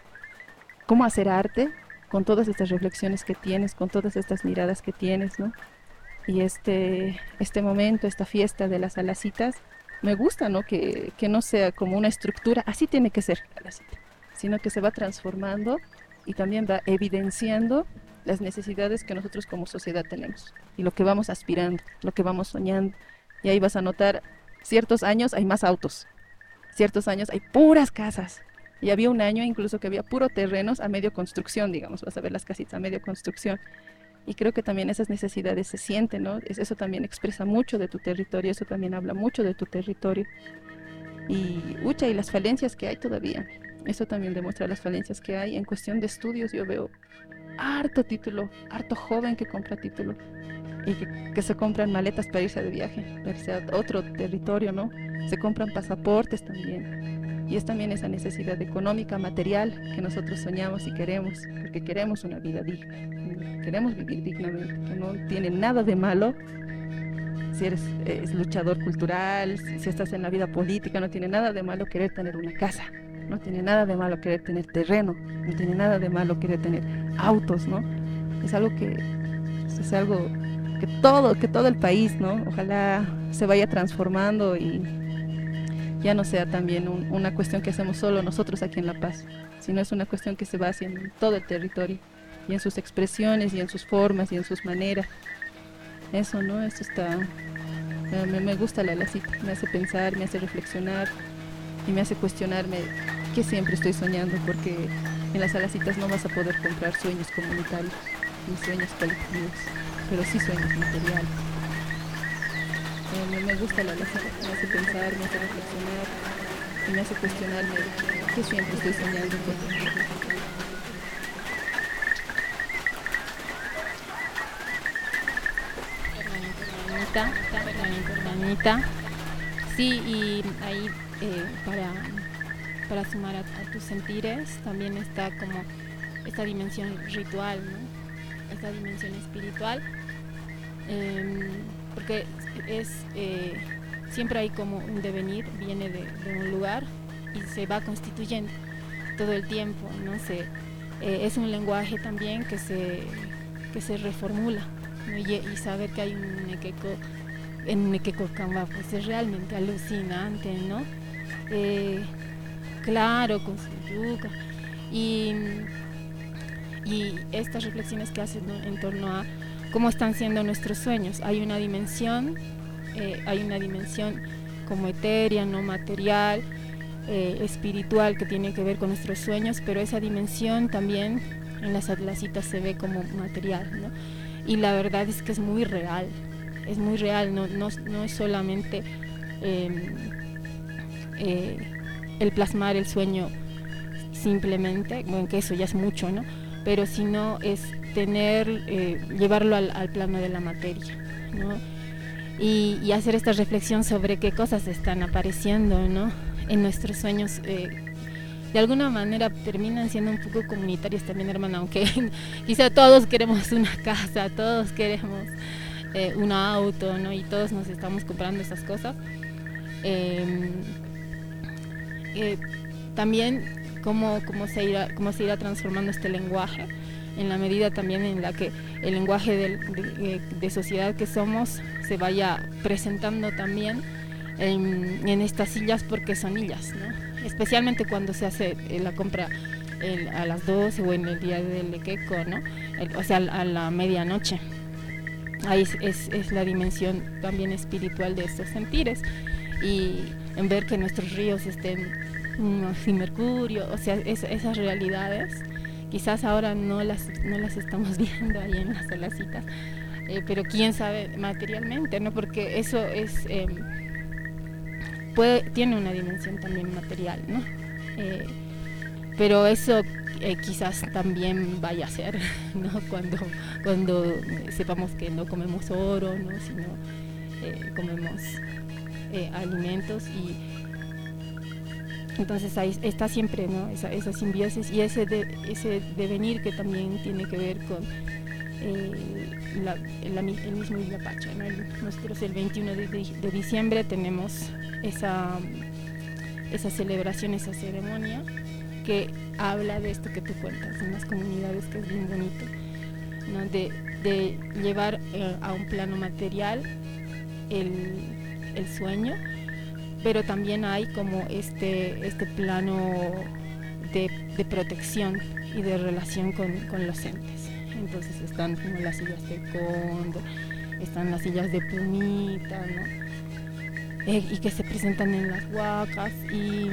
hacer arte con todas estas reflexiones que tienes, con todas estas miradas que tienes, ¿no? Y este momento, esta fiesta de las alacitas, me gusta, ¿no?, que no sea como una estructura, así tiene que ser la alacita, sino que se va transformando y también va evidenciando las necesidades que nosotros como sociedad tenemos y lo que vamos aspirando, lo que vamos soñando. Y ahí vas a notar, ciertos años hay más autos, ciertos años hay puras casas, y había un año incluso que había puro terrenos a medio construcción, digamos, vas a ver las casitas a medio construcción. Y creo que también esas necesidades se sienten, ¿no? Eso también expresa mucho de tu territorio, eso también habla mucho de tu territorio. Y las falencias que hay todavía, eso también demuestra las falencias que hay. En cuestión de estudios yo veo harto título, harto joven que compra título, y que se compran maletas para irse de viaje, para irse a otro territorio, ¿no? Se compran pasaportes también. Y es también esa necesidad económica, material, que nosotros soñamos y queremos, porque queremos una vida digna. Queremos vivir dignamente, que no tiene nada de malo si eres luchador cultural, si estás en la vida política, no tiene nada de malo querer tener una casa, no tiene nada de malo querer tener terreno, no tiene nada de malo querer tener autos, ¿no? Es algo que todo el país, ¿no?, ojalá se vaya transformando y ya no sea también una cuestión que hacemos solo nosotros aquí en La Paz, sino es una cuestión que se va haciendo en todo el territorio, y en sus expresiones, y en sus formas, y en sus maneras. Eso, ¿no? Eso está... Me gusta la alacita, me hace pensar, me hace reflexionar, y me hace cuestionarme qué siempre estoy soñando, porque en las alacitas no vas a poder comprar sueños comunitarios, ni sueños colectivos, pero sí sueños materiales. Me gusta la alacita, me hace pensar, me hace reflexionar, y me hace cuestionarme qué siempre estoy soñando. Hermanita. Sí, y ahí para sumar a tus sentires también está como esta dimensión ritual, ¿no? Esta dimensión espiritual, porque siempre hay como un devenir, viene de un lugar y se va constituyendo todo el tiempo, ¿no? Es un lenguaje también que se reformula, ¿no? Y saber que hay un Nequeco Camba, pues es realmente alucinante, ¿no? Claro, con su yuca. Y estas reflexiones que hacen, ¿no?, en torno a cómo están siendo nuestros sueños. Hay una dimensión como etérea, no material, espiritual, que tiene que ver con nuestros sueños, pero esa dimensión también en las alacitas se ve como material, ¿no? Y la verdad es que es muy real, no es solamente el plasmar el sueño simplemente, bueno, que eso ya es mucho, ¿no? pero sino es llevarlo al plano de la materia, ¿no? Y hacer esta reflexión sobre qué cosas están apareciendo, ¿no? En nuestros sueños, de alguna manera terminan siendo un poco comunitarios también, hermana, aunque quizá todos queremos una casa, todos queremos un auto, ¿no? Y todos nos estamos comprando esas cosas. También cómo se irá transformando este lenguaje, en la medida también en la que el lenguaje de sociedad que somos se vaya presentando también en estas sillas, porque son sillas, ¿no? Especialmente cuando se hace la compra a las 12 o en el día del Equeco, ¿no? O sea, a la medianoche. Ahí es la dimensión también espiritual de estos sentires, y en ver que nuestros ríos estén sin mercurio, o sea, esas realidades quizás ahora no las estamos viendo ahí en las solacitas, pero quién sabe materialmente, ¿no? Porque eso tiene una dimensión también material, ¿no? Pero eso quizás también vaya a ser, ¿no? Cuando sepamos que no comemos oro, ¿no? Sino comemos alimentos, y entonces ahí está siempre, ¿no? esa simbiosis y ese devenir que también tiene que ver con el mismo Illapacha, ¿no? Nosotros el 21 de diciembre tenemos esa celebración, esa ceremonia que habla de esto que tú cuentas en las comunidades, que es bien bonito, ¿no? De llevar a un plano material el sueño, pero también hay como este plano de protección y de relación con los entes. Entonces están como las sillas de cóndor, están las sillas de plumita, ¿no? Y que se presentan en las huacas, y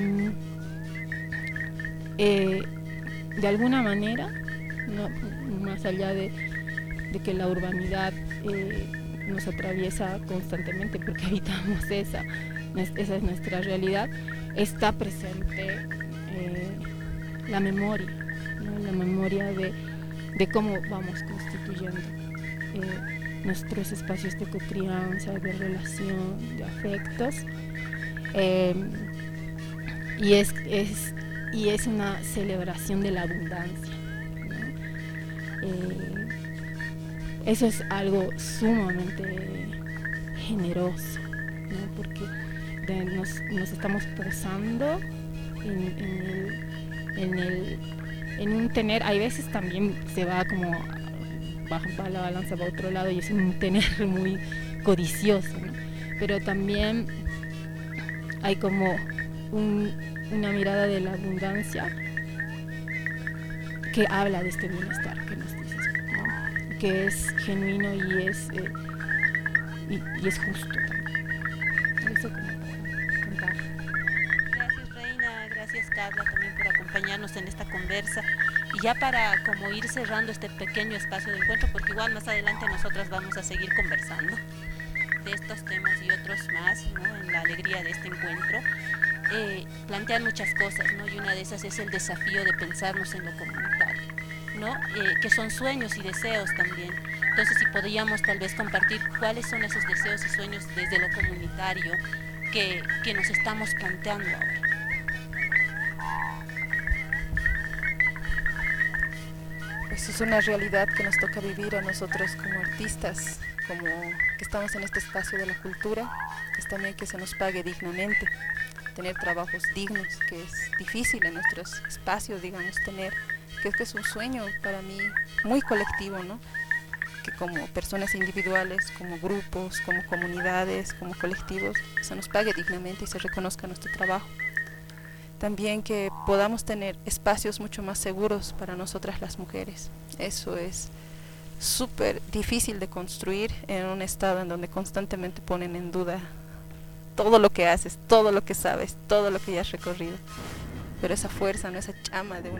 de alguna manera, ¿no? Más allá de que la urbanidad nos atraviesa constantemente, porque habitamos esa es nuestra realidad, está presente la memoria, ¿no? La memoria de cómo vamos constituyendo nuestros espacios de cocrianza, de relación, de afectos, y es una celebración de la abundancia, ¿no? Eso es algo sumamente generoso, ¿no? Porque nos estamos posando en un tener. Hay veces también se va como baja la balanza para otro lado y es un tener muy codicioso, ¿no? Pero también hay como una mirada de la abundancia que habla de este bienestar que nos dices, ¿no? Que es genuino y es justo también. Eso como contar. Gracias, Reina, gracias, Carla, también por acompañarnos en esta conversa. Y ya para como ir cerrando este pequeño espacio de encuentro, porque igual más adelante nosotras vamos a seguir conversando de estos temas y otros más, ¿no? En la alegría de este encuentro. Plantean muchas cosas, ¿no? Y una de esas es el desafío de pensarnos en lo comunitario, ¿no? Que son sueños y deseos también. Entonces, si podríamos tal vez compartir cuáles son esos deseos y sueños desde lo comunitario que nos estamos planteando ahora. Pues es una realidad que nos toca vivir a nosotros como artistas, como que estamos en este espacio de la cultura. Es también que se nos pague dignamente, tener trabajos dignos, que es difícil en nuestros espacios, digamos, tener, que es un sueño para mí muy colectivo, ¿no? Que como personas individuales, como grupos, como comunidades, como colectivos, se nos pague dignamente y se reconozca nuestro trabajo. También que podamos tener espacios mucho más seguros para nosotras las mujeres. Eso es súper difícil de construir en un estado en donde constantemente ponen en duda todo lo que haces, todo lo que sabes, todo lo que ya has recorrido. Pero esa fuerza, no esa llama de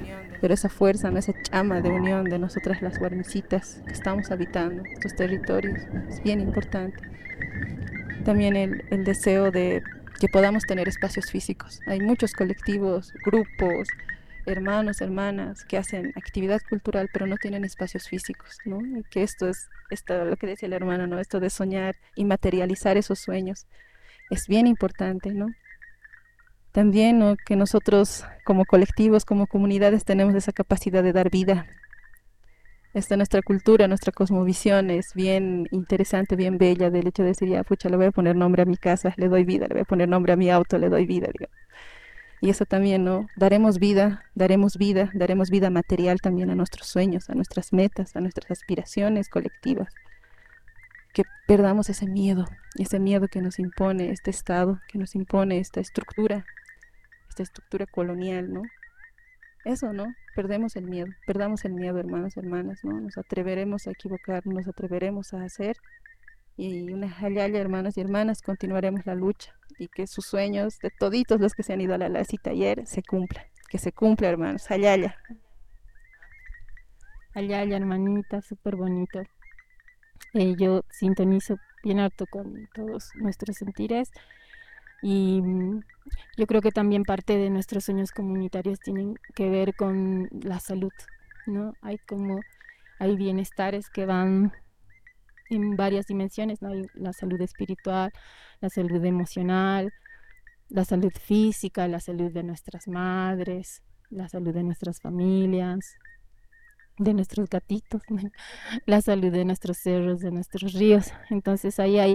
unión de nosotras las guarnicitas que estamos habitando estos territorios es bien importante. También el deseo de que podamos tener espacios físicos. Hay muchos colectivos, grupos, hermanos, hermanas que hacen actividad cultural pero no tienen espacios físicos, ¿no? Y que esto lo que decía la hermana, ¿no? Esto de soñar y materializar esos sueños es bien importante, ¿no? También, ¿no?, que nosotros como colectivos, como comunidades tenemos esa capacidad de dar vida. Nuestra cultura, nuestra cosmovisión es bien interesante, bien bella, del hecho de decir, ya, pucha, le voy a poner nombre a mi casa, le doy vida, le voy a poner nombre a mi auto, le doy vida, digamos. Y eso también, ¿no? Daremos vida material también a nuestros sueños, a nuestras metas, a nuestras aspiraciones colectivas. Que perdamos ese miedo que nos impone este Estado, que nos impone esta estructura colonial, ¿no? Eso, ¿no? Perdamos el miedo, hermanos, hermanas, ¿no? Nos atreveremos a equivocar, nos atreveremos a hacer, y una jalaya, hermanos y hermanas, continuaremos la lucha, y que sus sueños de toditos los que se han ido a la cita ayer se cumplan, que se cumpla, hermanos. Jalaya. Jalaya, hermanita, súper bonito. Yo sintonizo bien harto con todos nuestros sentires, y yo creo que también parte de nuestros sueños comunitarios tienen que ver con la salud, ¿no? Hay bienestares que van en varias dimensiones, ¿no? Hay la salud espiritual, la salud emocional, la salud física, la salud de nuestras madres, la salud de nuestras familias, de nuestros gatitos, ¿no? La salud de nuestros cerros, de nuestros ríos. Entonces ahí hay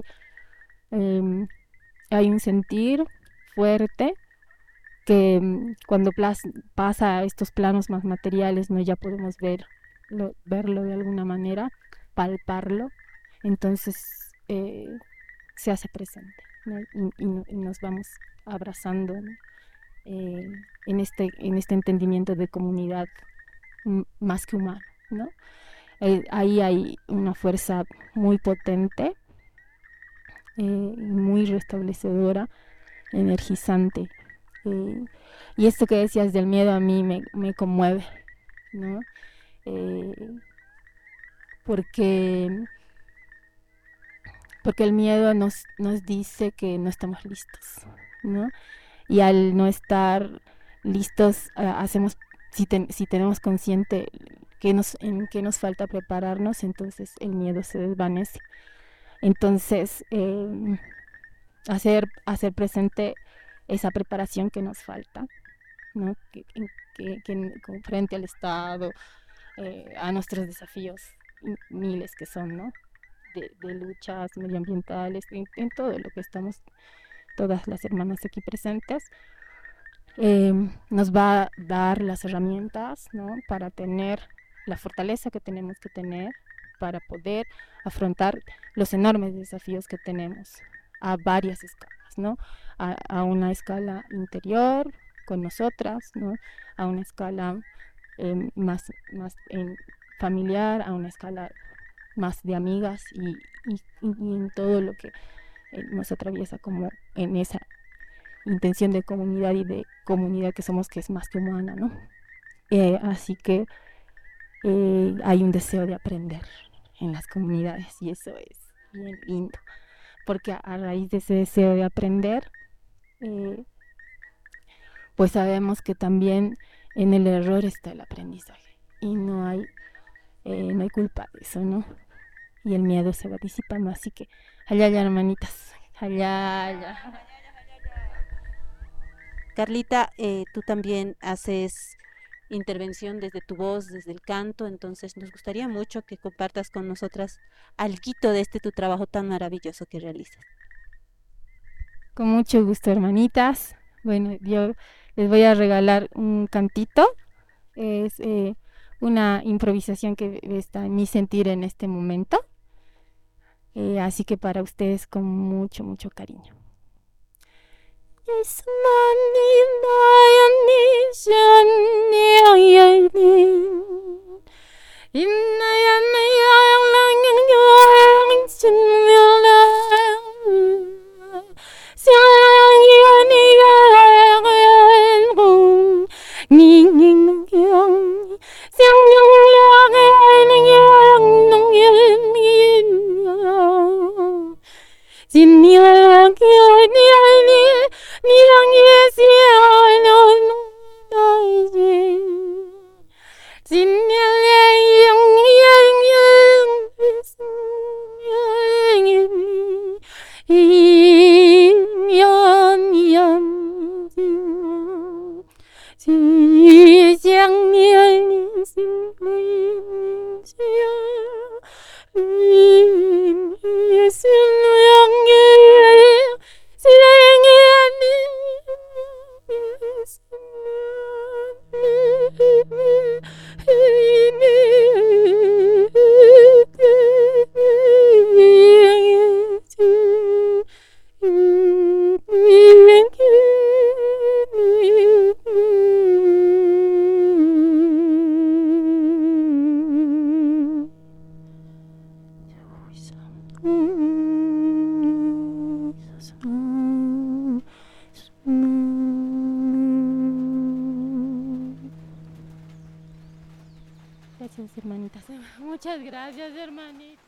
un sentir fuerte que cuando pasa a estos planos más materiales, ¿no?, ya podemos verlo de alguna manera, palparlo. Entonces se hace presente, ¿no? Y nos vamos abrazando, ¿no?, en este entendimiento de comunidad más que humano, ¿no? Ahí hay una fuerza muy potente, muy restablecedora, energizante. Y esto que decías del miedo a mí me conmueve, ¿no? Porque el miedo nos dice que no estamos listos, ¿no? Y al no estar listos, si tenemos consciente en qué nos falta prepararnos, entonces el miedo se desvanece. Entonces, hacer presente esa preparación que nos falta, ¿no? Que frente al Estado, a nuestros desafíos miles que son, ¿no?, de luchas medioambientales, en todo lo que estamos, todas las hermanas aquí presentes, nos va a dar las herramientas, ¿no?, para tener la fortaleza que tenemos que tener para poder afrontar los enormes desafíos que tenemos a varias escalas, ¿no? A una escala interior con nosotras, ¿no?, a una escala más familiar, a una escala más de amigas y en todo lo que nos atraviesa como en esa intención de comunidad y de comunidad que somos, que es más que humana, ¿no? Así que hay un deseo de aprender en las comunidades, y eso es bien lindo, porque a raíz de ese deseo de aprender, pues sabemos que también en el error está el aprendizaje, y no hay culpa de eso, ¿no? Y el miedo se va disipando, así que allá, hermanitas, allá. Carlita, tú también haces intervención desde tu voz, desde el canto, entonces nos gustaría mucho que compartas con nosotras alguito de tu trabajo tan maravilloso que realizas. Con mucho gusto, hermanitas. Bueno, yo les voy a regalar un cantito. Es una improvisación que está en mi sentir en este momento. Así que para ustedes con mucho, mucho cariño. hermanitas. Muchas gracias, hermanitas.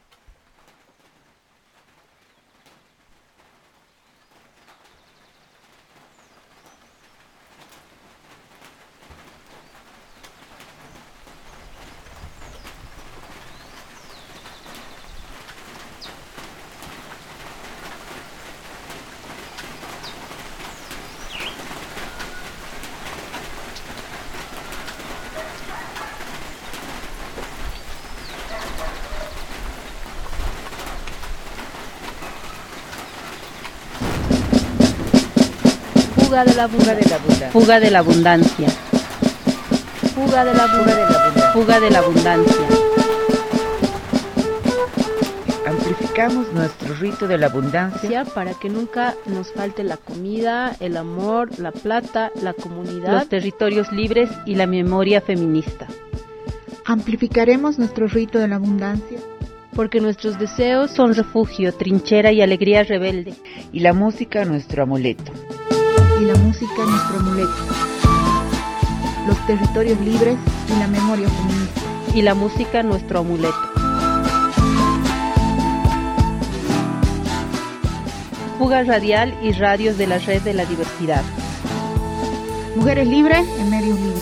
Fuga de la abundancia. Fuga de la abundancia. Fuga de la abundancia. Fuga de la abundancia. Amplificamos nuestro rito de la abundancia para que nunca nos falte la comida, el amor, la plata, la comunidad, los territorios libres y la memoria feminista. Amplificaremos nuestro rito de la abundancia porque nuestros deseos son refugio, trinchera y alegría rebelde. Y la música nuestro amuleto. Y la música nuestro amuleto. Los territorios libres y la memoria feminista. Y la música nuestro amuleto. Fuga radial y radios de la red de la diversidad. Mujeres libres en medios libres.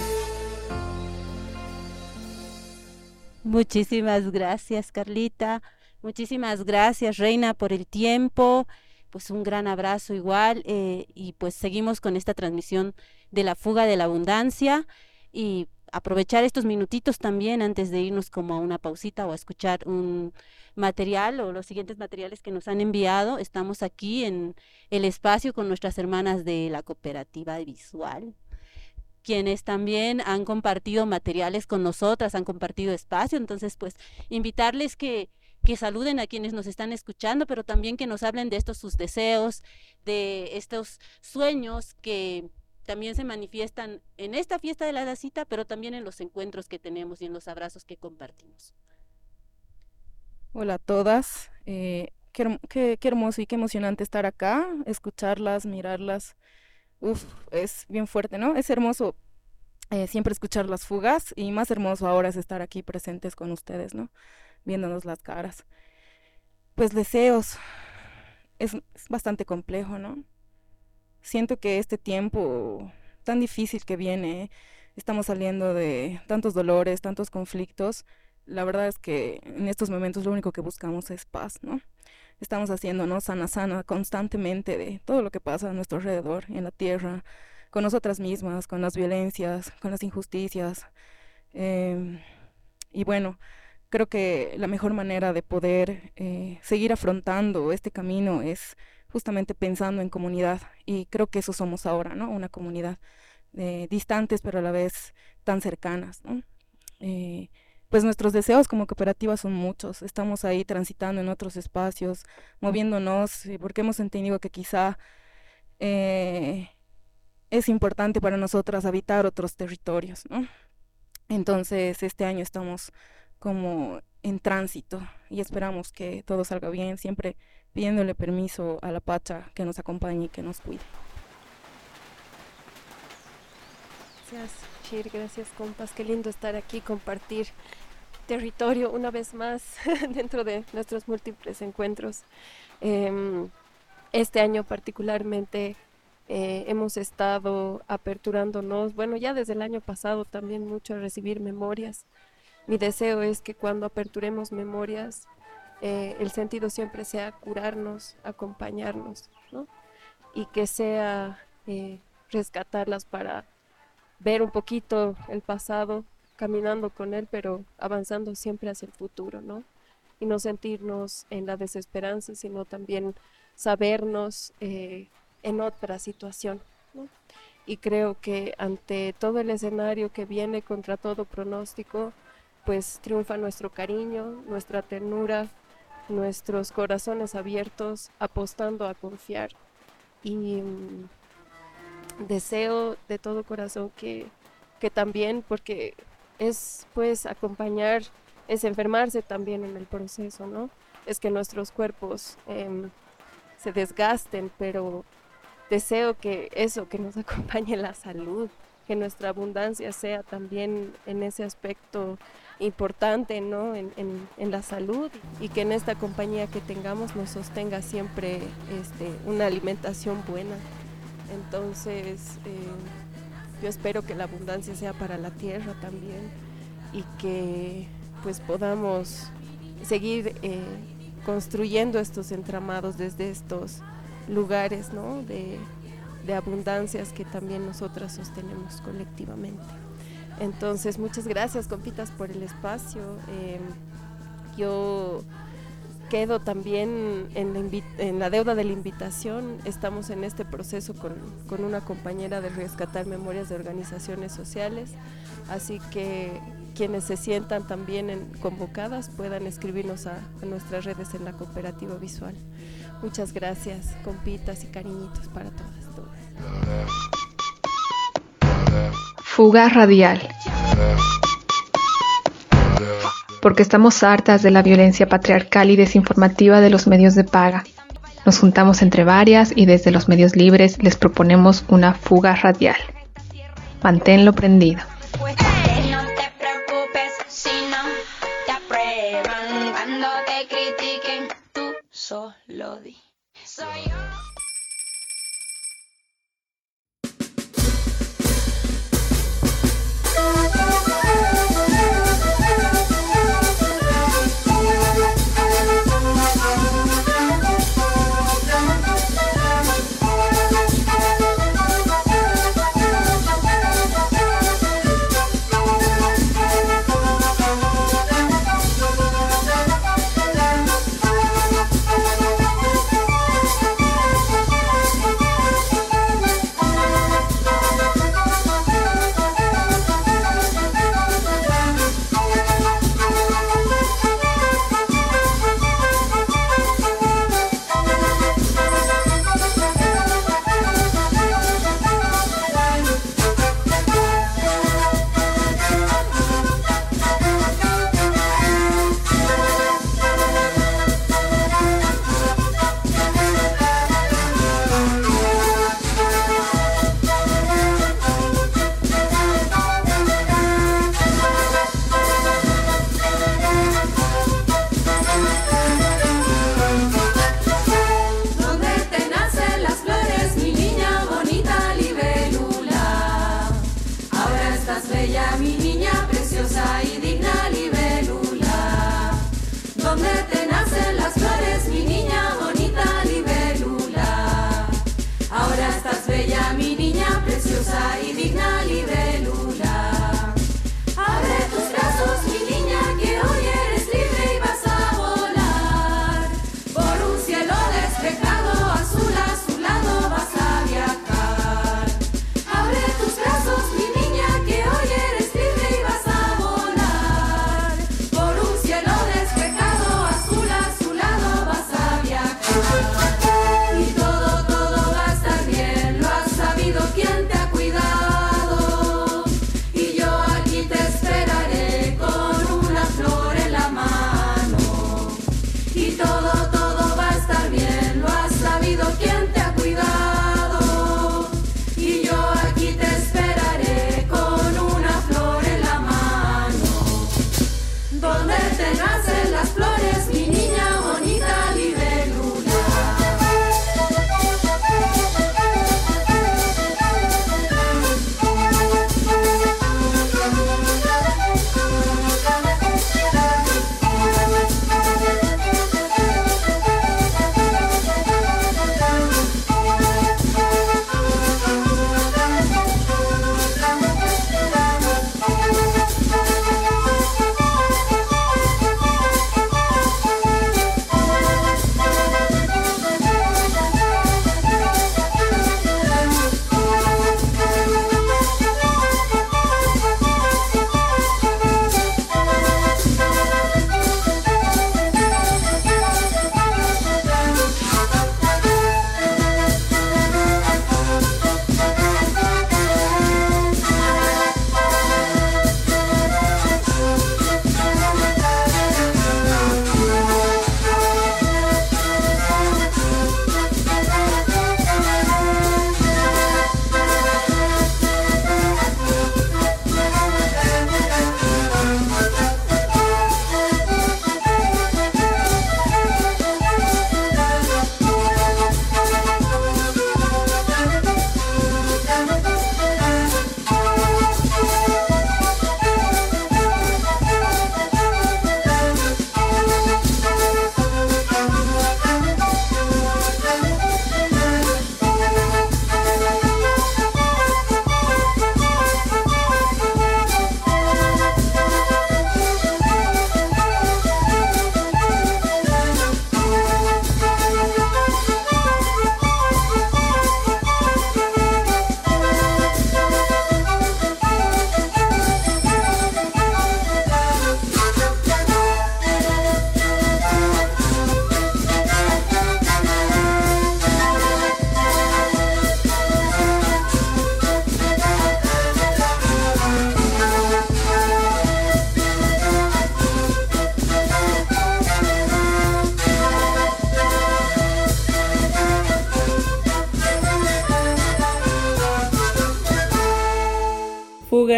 Muchísimas gracias, Carlita. Muchísimas gracias, Reina, por el tiempo. Pues un gran abrazo igual y pues seguimos con esta transmisión de la fuga de la abundancia y aprovechar estos minutitos también antes de irnos como a una pausita o a escuchar un material o los siguientes materiales que nos han enviado. Estamos aquí en el espacio con nuestras hermanas de la cooperativa visual, quienes también han compartido materiales con nosotras, han compartido espacio, entonces pues invitarles que saluden a quienes nos están escuchando, pero también que nos hablen de estos sus deseos, de estos sueños que también se manifiestan en esta fiesta de la Dacita, pero también en los encuentros que tenemos y en los abrazos que compartimos. Hola a todas, qué hermoso y qué emocionante estar acá, escucharlas, mirarlas. Es bien fuerte, ¿no? Es hermoso siempre escuchar las fugas y más hermoso ahora es estar aquí presentes con ustedes, ¿no? Viéndonos las caras. Pues deseos, es bastante complejo, ¿no? Siento que este tiempo tan difícil que viene, estamos saliendo de tantos dolores, tantos conflictos, la verdad es que en estos momentos lo único que buscamos es paz, ¿no? Estamos haciéndonos sana constantemente de todo lo que pasa a nuestro alrededor, en la tierra, con nosotras mismas, con las violencias, con las injusticias. Y bueno, creo que la mejor manera de poder seguir afrontando este camino es justamente pensando en comunidad. Y creo que eso somos ahora, ¿no? Una comunidad distantes pero a la vez tan cercanas, ¿no? Pues nuestros deseos como cooperativa son muchos, estamos ahí transitando en otros espacios, moviéndonos, porque hemos entendido que quizá es importante para nosotras habitar otros territorios, ¿no? Entonces este año estamos como en tránsito y esperamos que todo salga bien, siempre pidiéndole permiso a la Pacha que nos acompañe y que nos cuide. Gracias, Shir, gracias, compas, qué lindo estar aquí, compartir territorio una vez más dentro de nuestros múltiples encuentros. Este año particularmente hemos estado aperturándonos, bueno, ya desde el año pasado también mucho a recibir memorias. Mi deseo es que cuando aperturemos memorias, el sentido siempre sea curarnos, acompañarnos, ¿no? Y que sea rescatarlas para ver un poquito el pasado, caminando con él, pero avanzando siempre hacia el futuro, ¿no? Y no sentirnos en la desesperanza, sino también sabernos en otra situación, ¿no? Y creo que ante todo el escenario que viene contra todo pronóstico, pues triunfa nuestro cariño, nuestra ternura, nuestros corazones abiertos, apostando a confiar. Y deseo de todo corazón que también, porque es pues acompañar, es enfermarse también en el proceso, ¿no? Es que nuestros cuerpos se desgasten, pero deseo que eso, que nos acompañe la salud, que nuestra abundancia sea también en ese aspecto importante, ¿no? en la salud, y que en esta compañía que tengamos nos sostenga siempre una alimentación buena. Entonces yo espero que la abundancia sea para la tierra también, y que pues podamos seguir construyendo estos entramados desde estos lugares, ¿no? de abundancias que también nosotras sostenemos colectivamente. Entonces, muchas gracias, compitas, por el espacio. Yo quedo también en la deuda de la invitación. Estamos en este proceso con una compañera de rescatar memorias de organizaciones sociales, así que quienes se sientan también convocadas puedan escribirnos a nuestras redes en la cooperativa visual. Muchas gracias, compitas, y cariñitos para todas. Fuga radial. Porque estamos hartas de la violencia patriarcal y desinformativa de los medios de paga. Nos juntamos entre varias y desde los medios libres les proponemos una fuga radial. Manténlo prendido. No te preocupes si no te aprueban. Cuando te critiquen, tú solo di. Soy yo.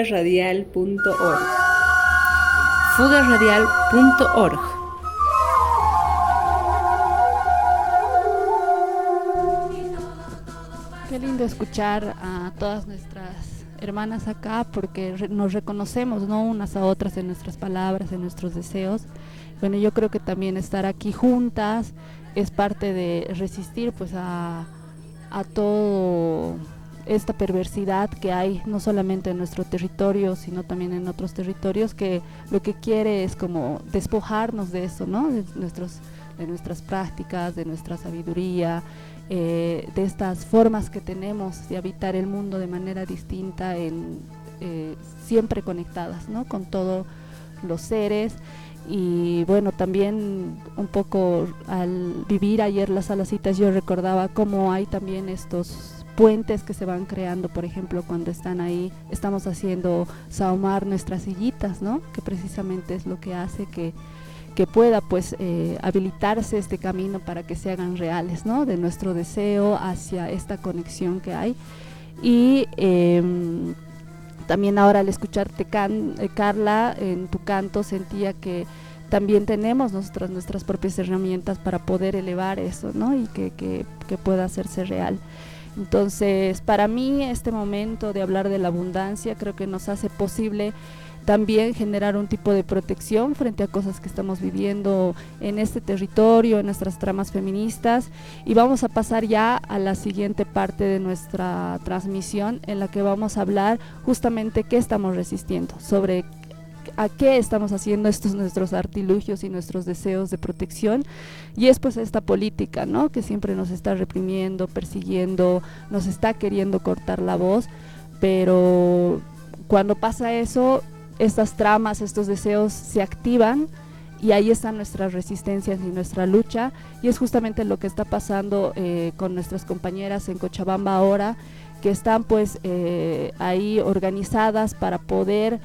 fugarradial.org. fugarradial.org. Qué lindo escuchar a todas nuestras hermanas acá, porque nos reconocemos, ¿no?, unas a otras en nuestras palabras, en nuestros deseos. Bueno, yo creo que también estar aquí juntas es parte de resistir pues a todo esta perversidad que hay no solamente en nuestro territorio, sino también en otros territorios, que lo que quiere es como despojarnos de eso, ¿no?, de nuestras prácticas, de nuestra sabiduría, de estas formas que tenemos de habitar el mundo de manera distinta, siempre conectadas, ¿no?, con todos los seres. Y bueno, también un poco al vivir ayer las Alacitas, yo recordaba cómo hay también estos puentes que se van creando, por ejemplo, cuando están ahí, estamos haciendo sahumar nuestras sillitas, ¿no?, que precisamente es lo que hace que pueda pues habilitarse este camino para que se hagan reales, ¿no?, de nuestro deseo hacia esta conexión que hay. Y también ahora al escucharte, Carla, en tu canto sentía que también tenemos nuestras propias herramientas para poder elevar eso, ¿no?, y que pueda hacerse real. Entonces, para mí este momento de hablar de la abundancia creo que nos hace posible también generar un tipo de protección frente a cosas que estamos viviendo en este territorio, en nuestras tramas feministas. Y vamos a pasar ya a la siguiente parte de nuestra transmisión, en la que vamos a hablar justamente qué estamos resistiendo, sobre a qué estamos haciendo nuestros artilugios y nuestros deseos de protección. Y es pues esta política, ¿no?, que siempre nos está reprimiendo, persiguiendo, nos está queriendo cortar la voz, pero cuando pasa eso, estas tramas, estos deseos se activan y ahí están nuestras resistencias y nuestra lucha, y es justamente lo que está pasando con nuestras compañeras en Cochabamba ahora, que están pues ahí organizadas para poder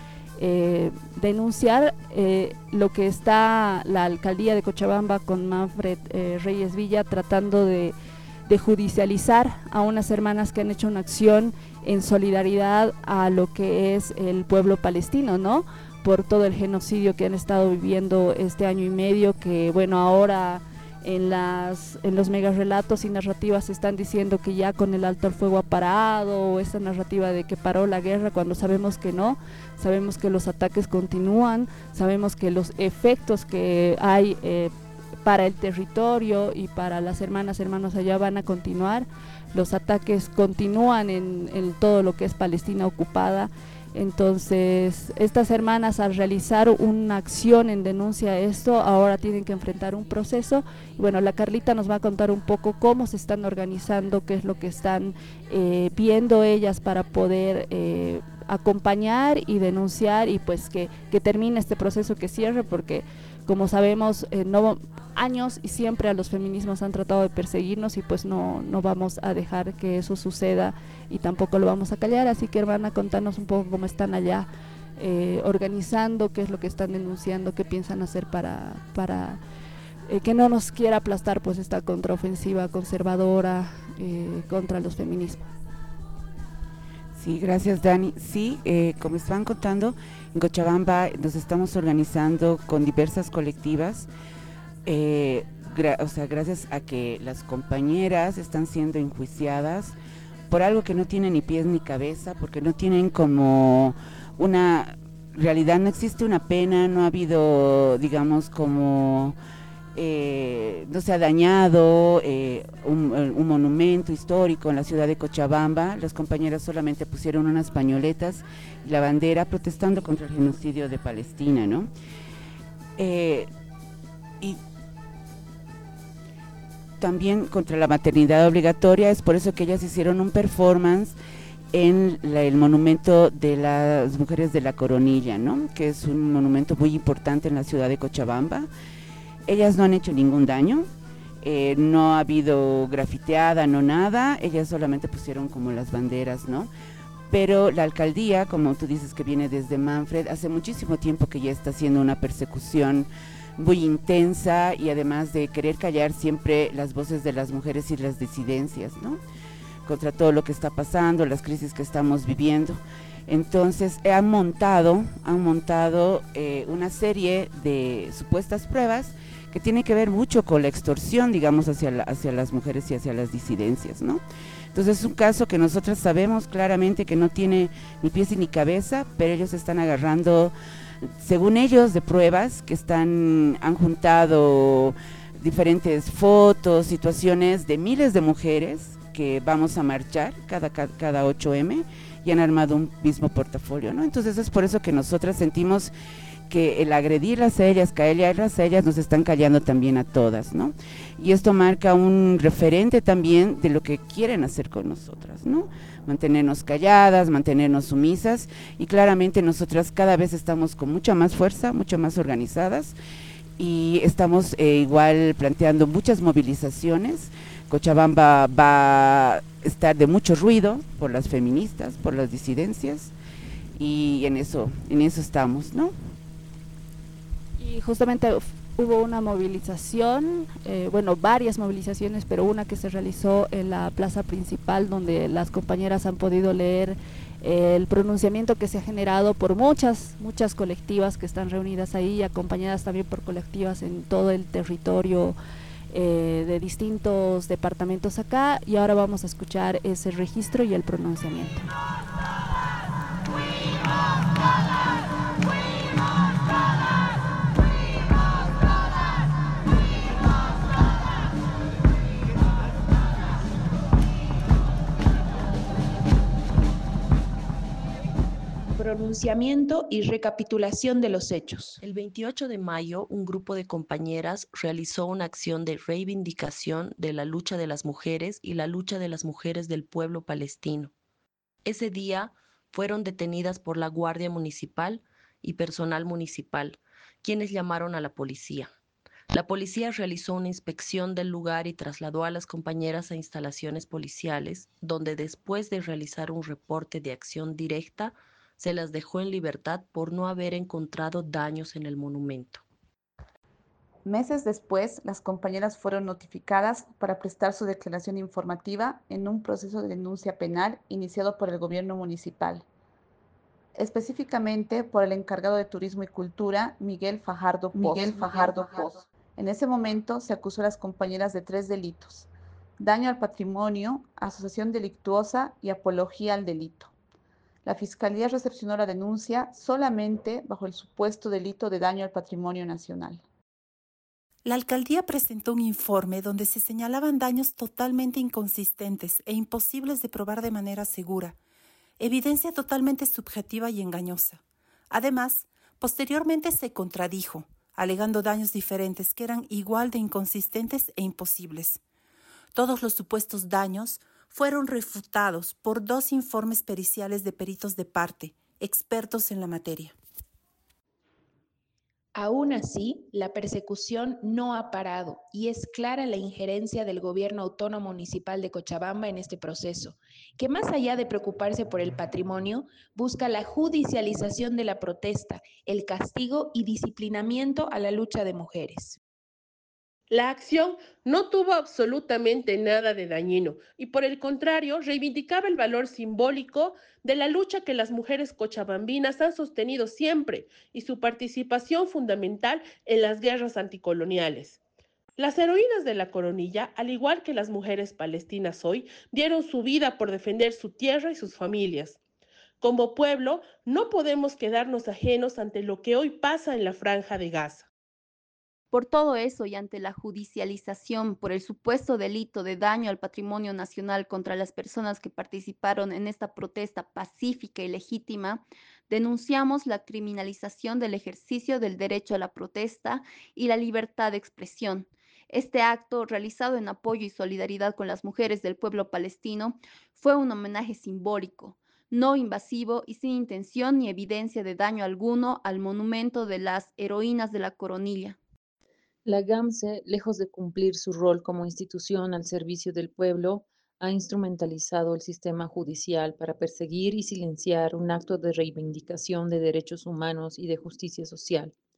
denunciar lo que está la alcaldía de Cochabamba con Manfred Reyes Villa tratando de judicializar a unas hermanas que han hecho una acción en solidaridad a lo que es el pueblo palestino, ¿no?, por todo el genocidio que han estado viviendo este año y medio, que bueno, ahora en los megarrelatos y narrativas están diciendo que ya con el alto al fuego ha parado, o esa narrativa de que paró la guerra, cuando sabemos que no, sabemos que los ataques continúan, sabemos que los efectos que hay para el territorio y para las hermanos allá van a continuar, los ataques continúan en todo lo que es Palestina ocupada. Entonces estas hermanas, al realizar una acción en denuncia a esto, ahora tienen que enfrentar un proceso. Y bueno, la Carlita nos va a contar un poco cómo se están organizando, qué es lo que están viendo ellas para poder acompañar y denunciar, y pues que termine este proceso, que cierre, porque como sabemos, años y siempre a los feminismos han tratado de perseguirnos, y pues no vamos a dejar que eso suceda, y tampoco lo vamos a callar. Así que, hermana, contanos un poco cómo están allá organizando, qué es lo que están denunciando, qué piensan hacer para que no nos quiera aplastar pues esta contraofensiva conservadora contra los feminismos. Sí, gracias, Dani. Sí, como estaban contando, en Cochabamba nos estamos organizando con diversas colectivas, gracias a que las compañeras están siendo enjuiciadas por algo que no tiene ni pies ni cabeza, porque no tienen como una realidad, no existe una pena, no ha habido, digamos, como no se ha dañado un monumento histórico en la ciudad de Cochabamba. Las compañeras solamente pusieron unas pañoletas y la bandera protestando contra el genocidio de Palestina, ¿no? Y también contra la maternidad obligatoria. Es por eso que ellas hicieron un performance en el monumento de las mujeres de la Coronilla, ¿no?, que es un monumento muy importante en la ciudad de Cochabamba. Ellas no han hecho ningún daño, no ha habido grafiteada, no nada, ellas solamente pusieron como las banderas, ¿no? Pero la alcaldía, como tú dices que viene desde Manfred, hace muchísimo tiempo que ya está haciendo una persecución muy intensa, y además de querer callar siempre las voces de las mujeres y las disidencias, ¿no? contra todo lo que está pasando, las crisis que estamos viviendo. Entonces han montado una serie de supuestas pruebas que tienen que ver mucho con la extorsión, digamos, hacia las mujeres y hacia las disidencias, ¿no? Entonces es un caso que nosotras sabemos claramente que no tiene ni pies ni cabeza, pero ellos están agarrando, según ellos, de pruebas que han juntado diferentes fotos, situaciones de miles de mujeres que vamos a marchar cada 8M, y han armado un mismo portafolio, ¿no? Entonces es por eso que nosotras sentimos que el agredirlas a ellas, callarlas a ellas, nos están callando también a todas, ¿no? Y esto marca un referente también de lo que quieren hacer con nosotras, ¿no? Mantenernos calladas, mantenernos sumisas, y claramente nosotras cada vez estamos con mucha más fuerza, mucho más organizadas, y estamos igual planteando muchas movilizaciones. Cochabamba va a estar de mucho ruido por las feministas, por las disidencias, y en eso estamos, ¿no? Y justamente hubo una movilización, varias movilizaciones, pero una que se realizó en la plaza principal, donde las compañeras han podido leer el pronunciamiento que se ha generado por muchas colectivas que están reunidas ahí, acompañadas también por colectivas en todo el territorio de distintos departamentos acá, y ahora vamos a escuchar ese registro y el pronunciamiento. Pronunciamiento y recapitulación de los hechos. El 28 de mayo, un grupo de compañeras realizó una acción de reivindicación de la lucha de las mujeres y la lucha de las mujeres del pueblo palestino. Ese día fueron detenidas por la Guardia Municipal y personal municipal, quienes llamaron a la policía. La policía realizó una inspección del lugar y trasladó a las compañeras a instalaciones policiales, donde después de realizar un reporte de acción directa, se las dejó en libertad por no haber encontrado daños en el monumento. Meses después, las compañeras fueron notificadas para prestar su declaración informativa en un proceso de denuncia penal iniciado por el gobierno municipal, específicamente por el encargado de Turismo y Cultura, Miguel Fajardo Poz. En ese momento se acusó a las compañeras de 3 delitos: daño al patrimonio, asociación delictuosa y apología al delito. La Fiscalía recepcionó la denuncia solamente bajo el supuesto delito de daño al patrimonio nacional. La alcaldía presentó un informe donde se señalaban daños totalmente inconsistentes e imposibles de probar de manera segura, evidencia totalmente subjetiva y engañosa. Además, posteriormente se contradijo, alegando daños diferentes que eran igual de inconsistentes e imposibles. Todos los supuestos daños fueron refutados por 2 informes periciales de peritos de parte, expertos en la materia. Aún así, la persecución no ha parado y es clara la injerencia del Gobierno Autónomo Municipal de Cochabamba en este proceso, que más allá de preocuparse por el patrimonio, busca la judicialización de la protesta, el castigo y disciplinamiento a la lucha de mujeres. La acción no tuvo absolutamente nada de dañino y por el contrario reivindicaba el valor simbólico de la lucha que las mujeres cochabambinas han sostenido siempre y su participación fundamental en las guerras anticoloniales. Las heroínas de la coronilla, al igual que las mujeres palestinas hoy, dieron su vida por defender su tierra y sus familias. Como pueblo, no podemos quedarnos ajenos ante lo que hoy pasa en la Franja de Gaza. Por todo eso y ante la judicialización por el supuesto delito de daño al patrimonio nacional contra las personas que participaron en esta protesta pacífica y legítima, denunciamos la criminalización del ejercicio del derecho a la protesta y la libertad de expresión. Este acto, realizado en apoyo y solidaridad con las mujeres del pueblo palestino, fue un homenaje simbólico, no invasivo y sin intención ni evidencia de daño alguno al monumento de las heroínas de la coronilla. La GAMSE, lejos de cumplir su rol como institución al servicio del pueblo, ha instrumentalizado el sistema judicial para perseguir y silenciar un acto de reivindicación de derechos humanos y de justicia social.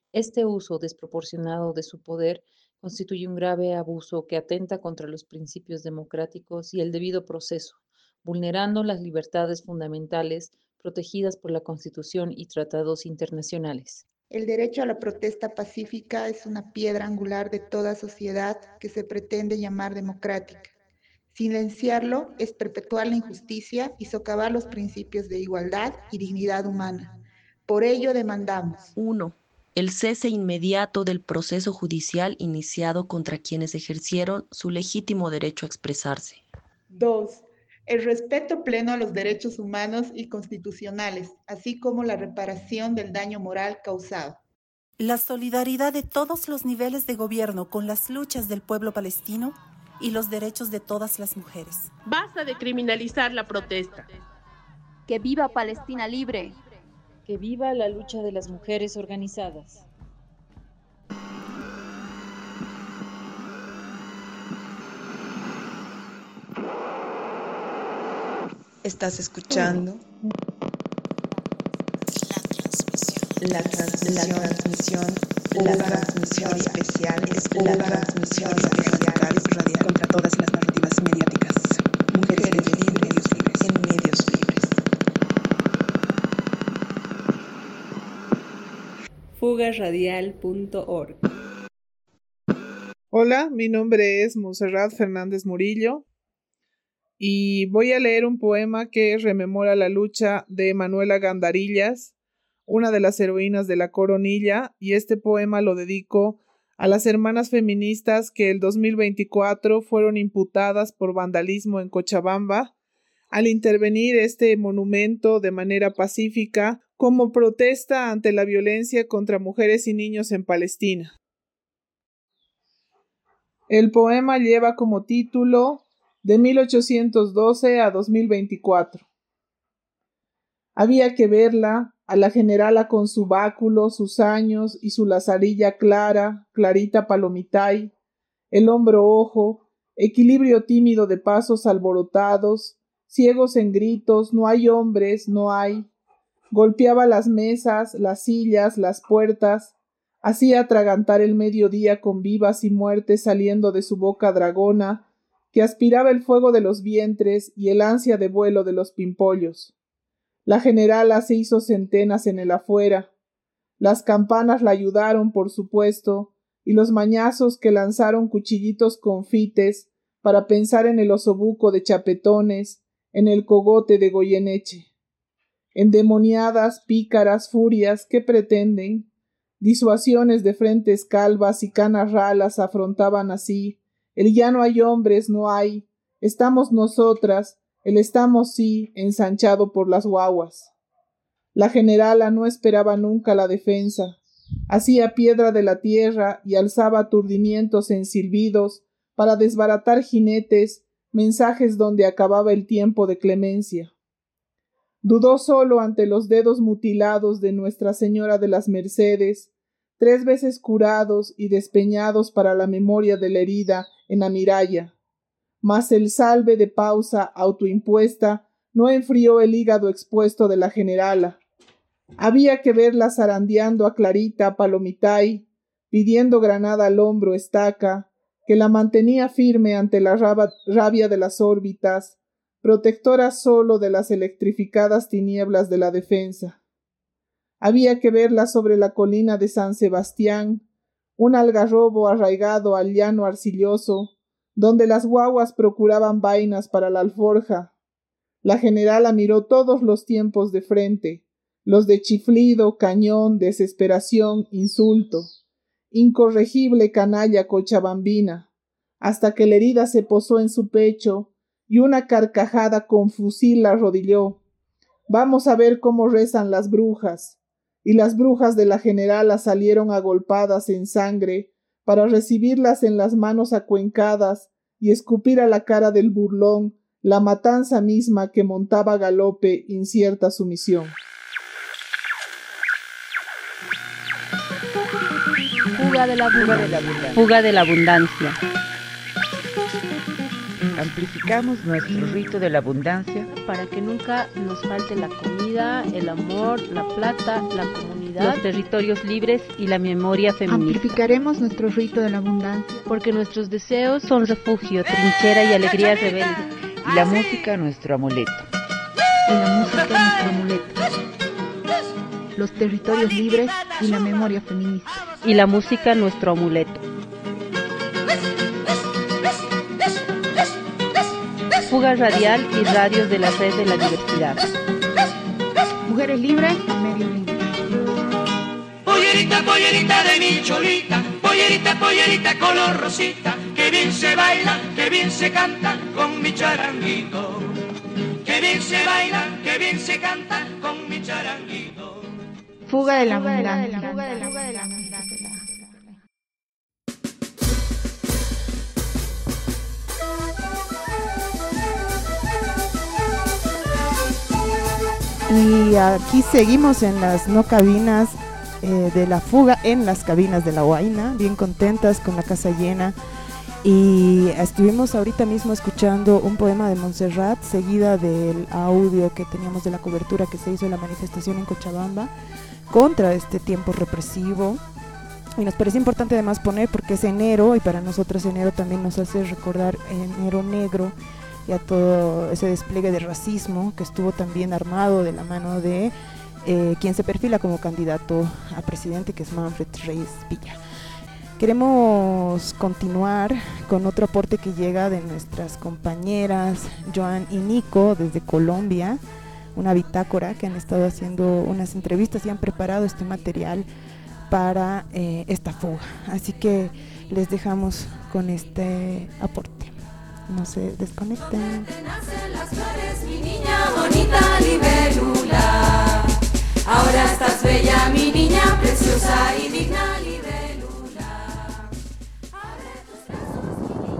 Este uso desproporcionado de su poder constituye un grave abuso que atenta contra los principios democráticos y el debido proceso, vulnerando las libertades fundamentales protegidas por la Constitución y tratados internacionales. El derecho a la protesta pacífica es una piedra angular de toda sociedad que se pretende llamar democrática. Silenciarlo es perpetuar la injusticia y socavar los principios de igualdad y dignidad humana. Por ello demandamos: 1. El cese inmediato del proceso judicial iniciado contra quienes ejercieron su legítimo derecho a expresarse. 2. El respeto pleno a los derechos humanos y constitucionales, así como la reparación del daño moral causado. La solidaridad de todos los niveles de gobierno con las luchas del pueblo palestino y los derechos de todas las mujeres. Basta de criminalizar la protesta. ¡Que viva Palestina libre! ¡Que viva la lucha de las mujeres organizadas! Estás escuchando la transmisión especial radial contra todas las narrativas mediáticas. Mujeres libres en medios libres. Fugarradial.org. Hola, mi nombre es Montserrat Fernández Murillo y voy a leer un poema que rememora la lucha de Manuela Gandarillas, una de las heroínas de la Coronilla, y este poema lo dedico a las hermanas feministas que el 2024 fueron imputadas por vandalismo en Cochabamba al intervenir este monumento de manera pacífica como protesta ante la violencia contra mujeres y niños en Palestina. El poema lleva como título De 1812 a 2024. Había que verla, a la generala con su báculo, sus años y su lazarilla clara, clarita palomitay, el hombro ojo, equilibrio tímido de pasos alborotados, ciegos en gritos, no hay hombres, no hay. Golpeaba las mesas, las sillas, las puertas, hacía atragantar el mediodía con vivas y muertes saliendo de su boca dragona, que aspiraba el fuego de los vientres y el ansia de vuelo de los pimpollos. La generala se hizo centenas en el afuera. Las campanas la ayudaron, por supuesto, y los mañazos que lanzaron cuchillitos confites para pensar en el osobuco de chapetones, en el cogote de Goyeneche. Endemoniadas, pícaras, furias, ¿qué pretenden? Disuasiones de frentes calvas y canas ralas afrontaban así. El ya no hay hombres, no hay. Estamos nosotras, el estamos sí, ensanchado por las guaguas. La generala no esperaba nunca la defensa. Hacía piedra de la tierra y alzaba aturdimientos en silbidos para desbaratar jinetes, mensajes donde acababa el tiempo de clemencia. Dudó solo ante los dedos mutilados de Nuestra Señora de las Mercedes, 3 veces curados y despeñados para la memoria de la herida en Amiraya. Mas el salve de pausa autoimpuesta no enfrió el hígado expuesto de la generala. Había que verla zarandeando a Clarita Palomitay, pidiendo granada al hombro estaca, que la mantenía firme ante la rabia de las órbitas, protectora solo de las electrificadas tinieblas de la defensa. Había que verla sobre la colina de San Sebastián, un algarrobo arraigado al llano arcilloso, donde las guaguas procuraban vainas para la alforja. La generala miró todos los tiempos de frente, los de chiflido, cañón, desesperación, insulto. Incorregible canalla cochabambina, hasta que la herida se posó en su pecho y una carcajada con fusil la arrodilló. Vamos a ver cómo rezan las brujas. Y las brujas de la generala salieron agolpadas en sangre para recibirlas en las manos acuencadas y escupir a la cara del burlón la matanza misma que montaba a galope incierta sumisión. Fuga de la abundancia. Amplificamos nuestro rito de la abundancia para que nunca nos falte la comida, el amor, la plata, la comunidad. los territorios libres y la memoria feminista. Amplificaremos nuestro rito de la abundancia, porque nuestros deseos son refugio, trinchera y alegría rebelde. Y la música nuestro amuleto. Y la música nuestro amuleto. Los territorios libres y la memoria feminista. Y la música nuestro amuleto. Fuga radial y radios de la red de la diversidad. Mujeres libres y medios libres. Pollerita, pollerita de mi cholita, pollerita, pollerita color rosita, que bien se baila, que bien se canta con mi charanguito. Que bien se baila, que bien se canta con mi charanguito. Fuga de la abundancia. Y aquí seguimos en las no cabinas de la fuga, en las cabinas de la Huayna, bien contentas con la casa llena. Y estuvimos ahorita mismo escuchando un poema de Montserrat, seguida del audio que teníamos de la cobertura que se hizo de la manifestación en Cochabamba contra este tiempo represivo. Y nos parece importante además poner, porque es enero, y para nosotros enero también nos hace recordar enero negro, y a todo ese despliegue de racismo que estuvo también armado de la mano de quien se perfila como candidato a presidente, que es Manfred Reyes Villa. Queremos continuar con otro aporte que llega de nuestras compañeras Joan y Nico desde Colombia, una bitácora que han estado haciendo unas entrevistas y han preparado este material para esta fuga. Así que les dejamos con este aporte. No se desconecten. Nacen las flores, mi niña bonita libélula. Ahora estás bella, mi niña preciosa y digna libélula. Abre tus brazos,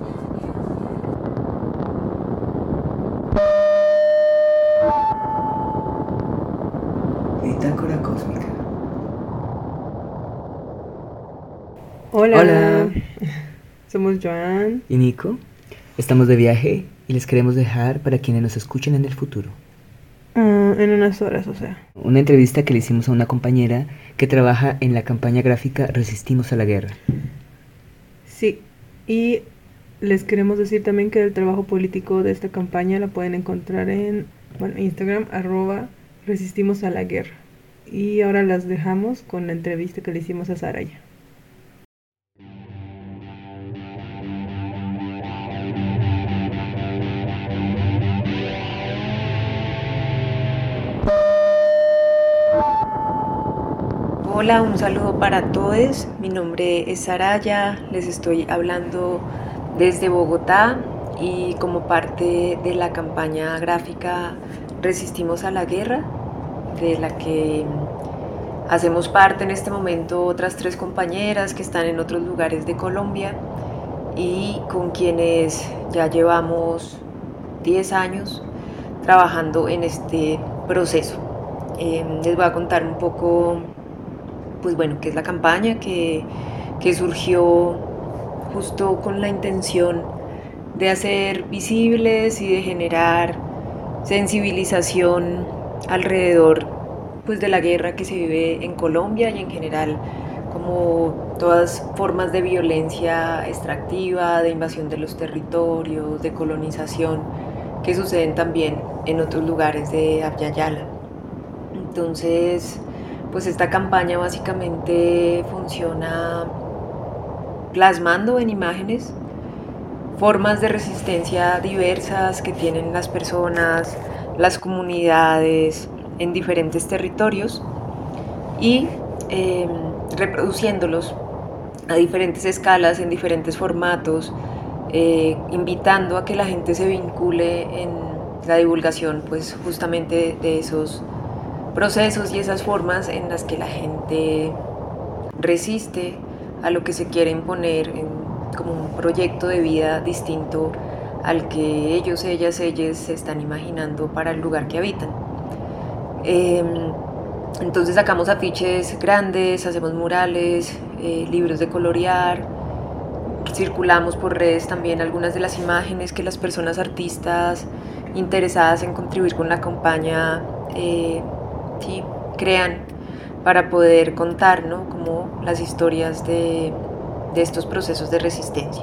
mi niña. Bitácora cósmica. Hola. Somos Joan y Nico. Estamos de viaje y les queremos dejar para quienes nos escuchen en el futuro. En unas horas, o sea. Una entrevista que le hicimos a una compañera que trabaja en la campaña gráfica Resistimos a la Guerra. Sí, y les queremos decir también que el trabajo político de esta campaña la pueden encontrar en Instagram, @Resistimos a la Guerra. Y ahora las dejamos con la entrevista que le hicimos a Saraya. Hola, un saludo para todos. Mi nombre es Saraya, les estoy hablando desde Bogotá y como parte de la campaña gráfica Resistimos a la Guerra, de la que hacemos parte en este momento otras 3 compañeras que están en otros lugares de Colombia y con quienes ya llevamos 10 años trabajando en este proceso. Les voy a contar un poco qué es la campaña que surgió justo con la intención de hacer visibles y de generar sensibilización alrededor de la guerra que se vive en Colombia y en general como todas formas de violencia extractiva, de invasión de los territorios, de colonización que suceden también en otros lugares de Abya Yala. Entonces, esta campaña básicamente funciona plasmando en imágenes formas de resistencia diversas que tienen las personas, las comunidades en diferentes territorios y reproduciéndolos a diferentes escalas, en diferentes formatos, invitando a que la gente se vincule en la divulgación justamente de esos procesos y esas formas en las que la gente resiste a lo que se quiere imponer como un proyecto de vida distinto al que ellos, ellas se están imaginando para el lugar que habitan. Entonces sacamos afiches grandes, hacemos murales, libros de colorear, circulamos por redes también algunas de las imágenes que las personas artistas interesadas en contribuir con la campaña crean para poder contar, ¿no?, como las historias de estos procesos de resistencia.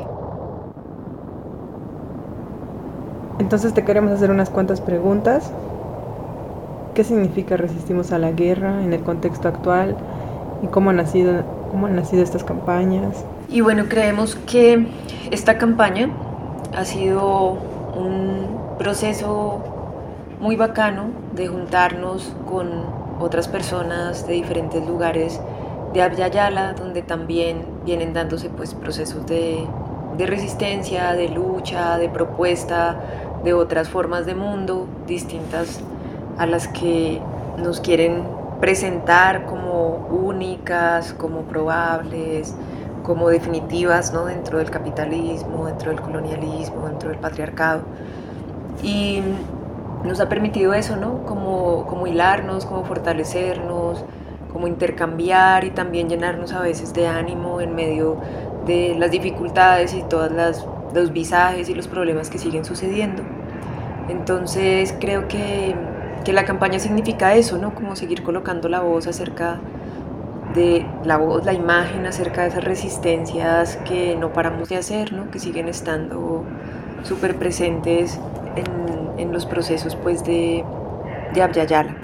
Entonces te queremos hacer unas cuantas preguntas. ¿Qué significa Resistimos a la Guerra en el contexto actual? ¿Y cómo han nacido estas campañas? Y bueno, creemos que esta campaña ha sido un proceso muy bacano de juntarnos con otras personas de diferentes lugares de Abya Yala, donde también vienen dándose pues procesos de resistencia, de lucha, de propuesta de otras formas de mundo distintas a las que nos quieren presentar como únicas, como probables, como definitivas, ¿no?, dentro del capitalismo, dentro del colonialismo, dentro del patriarcado. Y nos ha permitido eso, ¿no?, como hilarnos, como fortalecernos, como intercambiar y también llenarnos a veces de ánimo en medio de las dificultades y todos los visajes y los problemas que siguen sucediendo. Entonces creo que la campaña significa eso, ¿no?, como seguir colocando la voz acerca de la imagen acerca de esas resistencias que no paramos de hacer, ¿no?, que siguen estando súper presentes en los procesos pues de Abya Yala.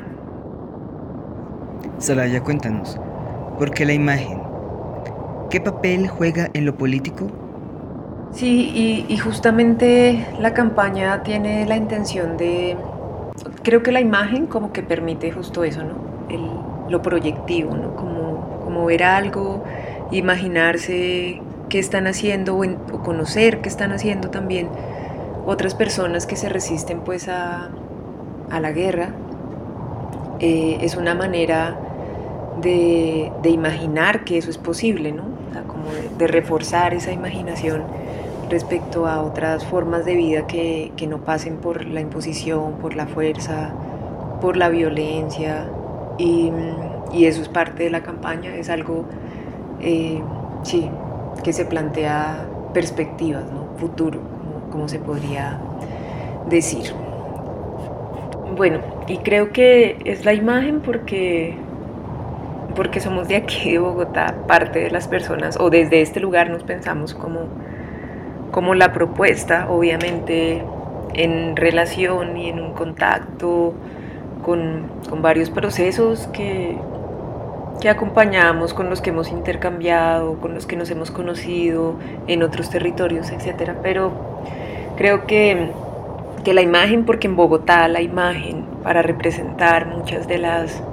Soraya, cuéntanos, ¿por qué la imagen? ¿Qué papel juega en lo político? Sí, y justamente la campaña tiene la intención de, creo que la imagen como que permite justo eso, ¿no?, lo proyectivo, ¿no?, como ver algo, imaginarse qué están haciendo o conocer qué están haciendo también otras personas que se resisten pues a la guerra. Es una manera de imaginar que eso es posible, ¿no?, o sea, como de reforzar esa imaginación respecto a otras formas de vida que no pasen por la imposición, por la fuerza, por la violencia, y eso es parte de la campaña, es algo sí, que se plantea perspectivas, ¿no?, futuro, como se podría decir. Bueno, y creo que es la imagen porque somos de aquí, de Bogotá, parte de las personas, o desde este lugar nos pensamos como la propuesta, obviamente en relación y en un contacto con varios procesos que acompañamos, con los que hemos intercambiado, con los que nos hemos conocido en otros territorios, etc. Pero creo que la imagen, porque en Bogotá la imagen para representar muchas de las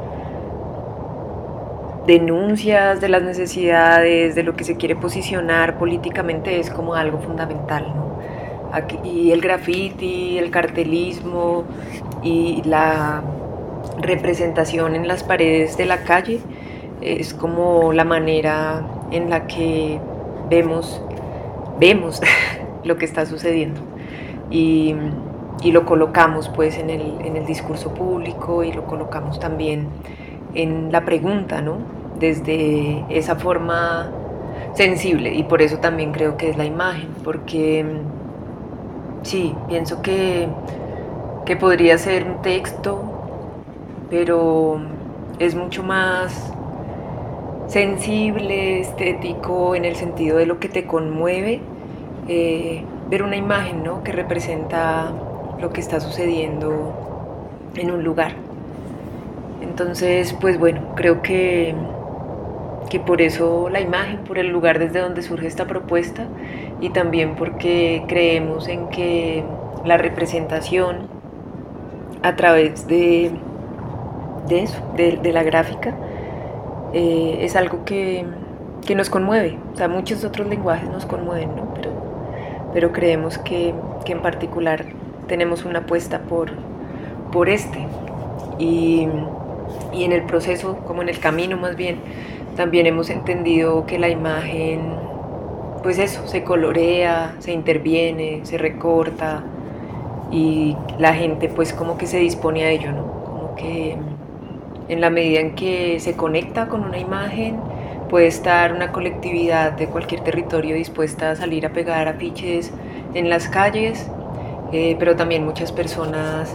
denuncias, de las necesidades, de lo que se quiere posicionar políticamente es como algo fundamental, ¿no? Aquí el graffiti, el cartelismo y la representación en las paredes de la calle es como la manera en la que vemos lo que está sucediendo y lo colocamos pues en el discurso público y lo colocamos también en la pregunta, ¿no?, desde esa forma sensible, y por eso también creo que es la imagen, porque sí, pienso que podría ser un texto, pero es mucho más sensible, estético, en el sentido de lo que te conmueve, ver una imagen, ¿no?, que representa lo que está sucediendo en un lugar. Entonces, pues bueno, creo que por eso la imagen, por el lugar desde donde surge esta propuesta, y también porque creemos en que la representación a través de eso, de la gráfica, es algo que nos conmueve. O sea, muchos otros lenguajes nos conmueven, ¿no? Pero creemos que en particular tenemos una apuesta por este. Y en el proceso, como en el camino más bien, también hemos entendido que la imagen, pues eso, se colorea, se interviene, se recorta, y la gente pues como que se dispone a ello, ¿no? Como que en la medida en que se conecta con una imagen, puede estar una colectividad de cualquier territorio dispuesta a salir a pegar afiches en las calles, pero también muchas personas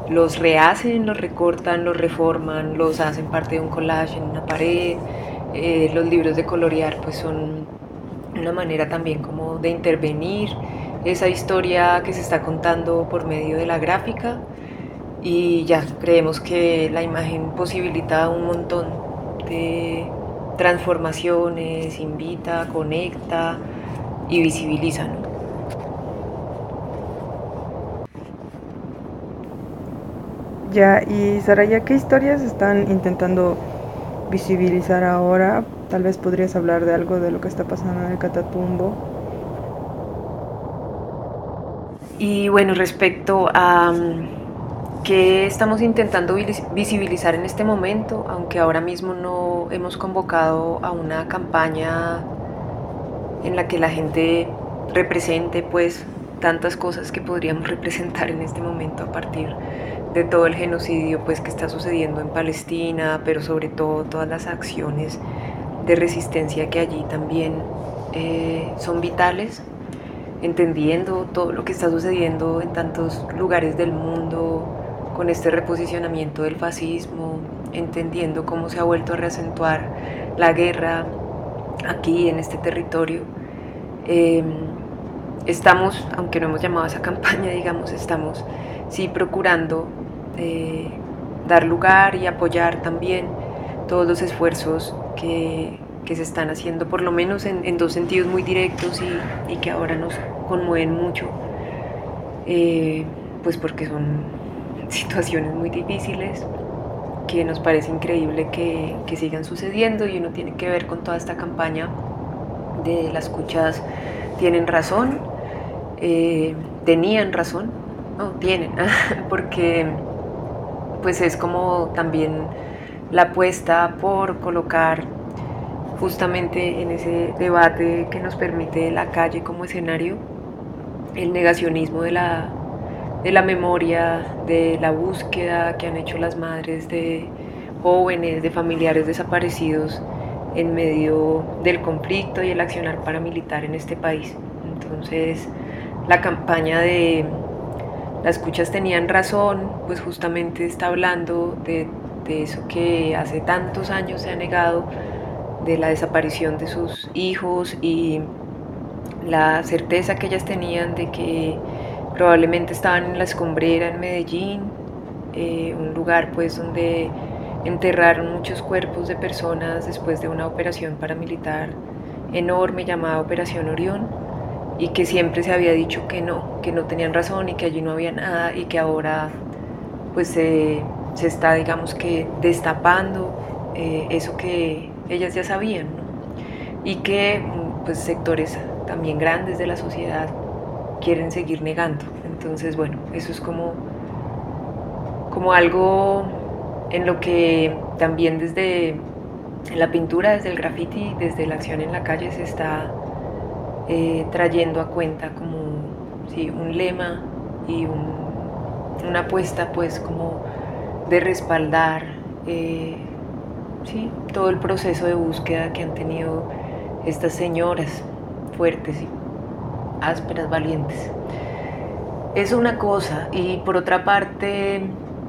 los rehacen, los recortan, los reforman, los hacen parte de un collage en una pared. Los libros de colorear pues son una manera también como de intervenir esa historia que se está contando por medio de la gráfica, y ya creemos que la imagen posibilita un montón de transformaciones, invita, conecta y visibiliza, ¿no? Ya, y Saraya, ¿qué historias están intentando visibilizar ahora? Tal vez podrías hablar de algo de lo que está pasando en el Catatumbo. Y bueno, respecto a qué estamos intentando visibilizar en este momento, aunque ahora mismo no hemos convocado a una campaña en la que la gente represente pues tantas cosas que podríamos representar en este momento a partir de todo el genocidio pues que está sucediendo en Palestina, pero sobre todo todas las acciones de resistencia que allí también son vitales, entendiendo todo lo que está sucediendo en tantos lugares del mundo con este reposicionamiento del fascismo, entendiendo cómo se ha vuelto a reacentuar la guerra aquí en este territorio. Estamos, aunque no hemos llamado a esa campaña, digamos, estamos sí procurando dar lugar y apoyar también todos los esfuerzos que se están haciendo, por lo menos en dos sentidos muy directos y que ahora nos conmueven mucho, pues porque son situaciones muy difíciles que nos parece increíble que sigan sucediendo, y uno tiene que ver con toda esta campaña de las cuchas tienen razón, tenían razón, no, tienen, porque pues es como también la apuesta por colocar justamente en ese debate que nos permite la calle como escenario el negacionismo de la memoria, de la búsqueda que han hecho las madres de jóvenes, de familiares desaparecidos en medio del conflicto y el accionar paramilitar en este país. Entonces, la campaña de las cuchas tenían razón, pues justamente está hablando de eso que hace tantos años se ha negado, de la desaparición de sus hijos y la certeza que ellas tenían de que probablemente estaban en la Escombrera en Medellín, un lugar pues donde enterraron muchos cuerpos de personas después de una operación paramilitar enorme llamada Operación Orión, y que siempre se había dicho que no tenían razón y que allí no había nada, y que ahora pues se está, digamos que, destapando eso que ellas ya sabían, ¿no? Y que pues sectores también grandes de la sociedad quieren seguir negando. Entonces, bueno, eso es como algo en lo que también desde la pintura, desde el graffiti, desde la acción en la calle se está trayendo a cuenta como sí, un lema y una apuesta pues como de respaldar sí, todo el proceso de búsqueda que han tenido estas señoras fuertes y ásperas, valientes. Es una cosa, y por otra parte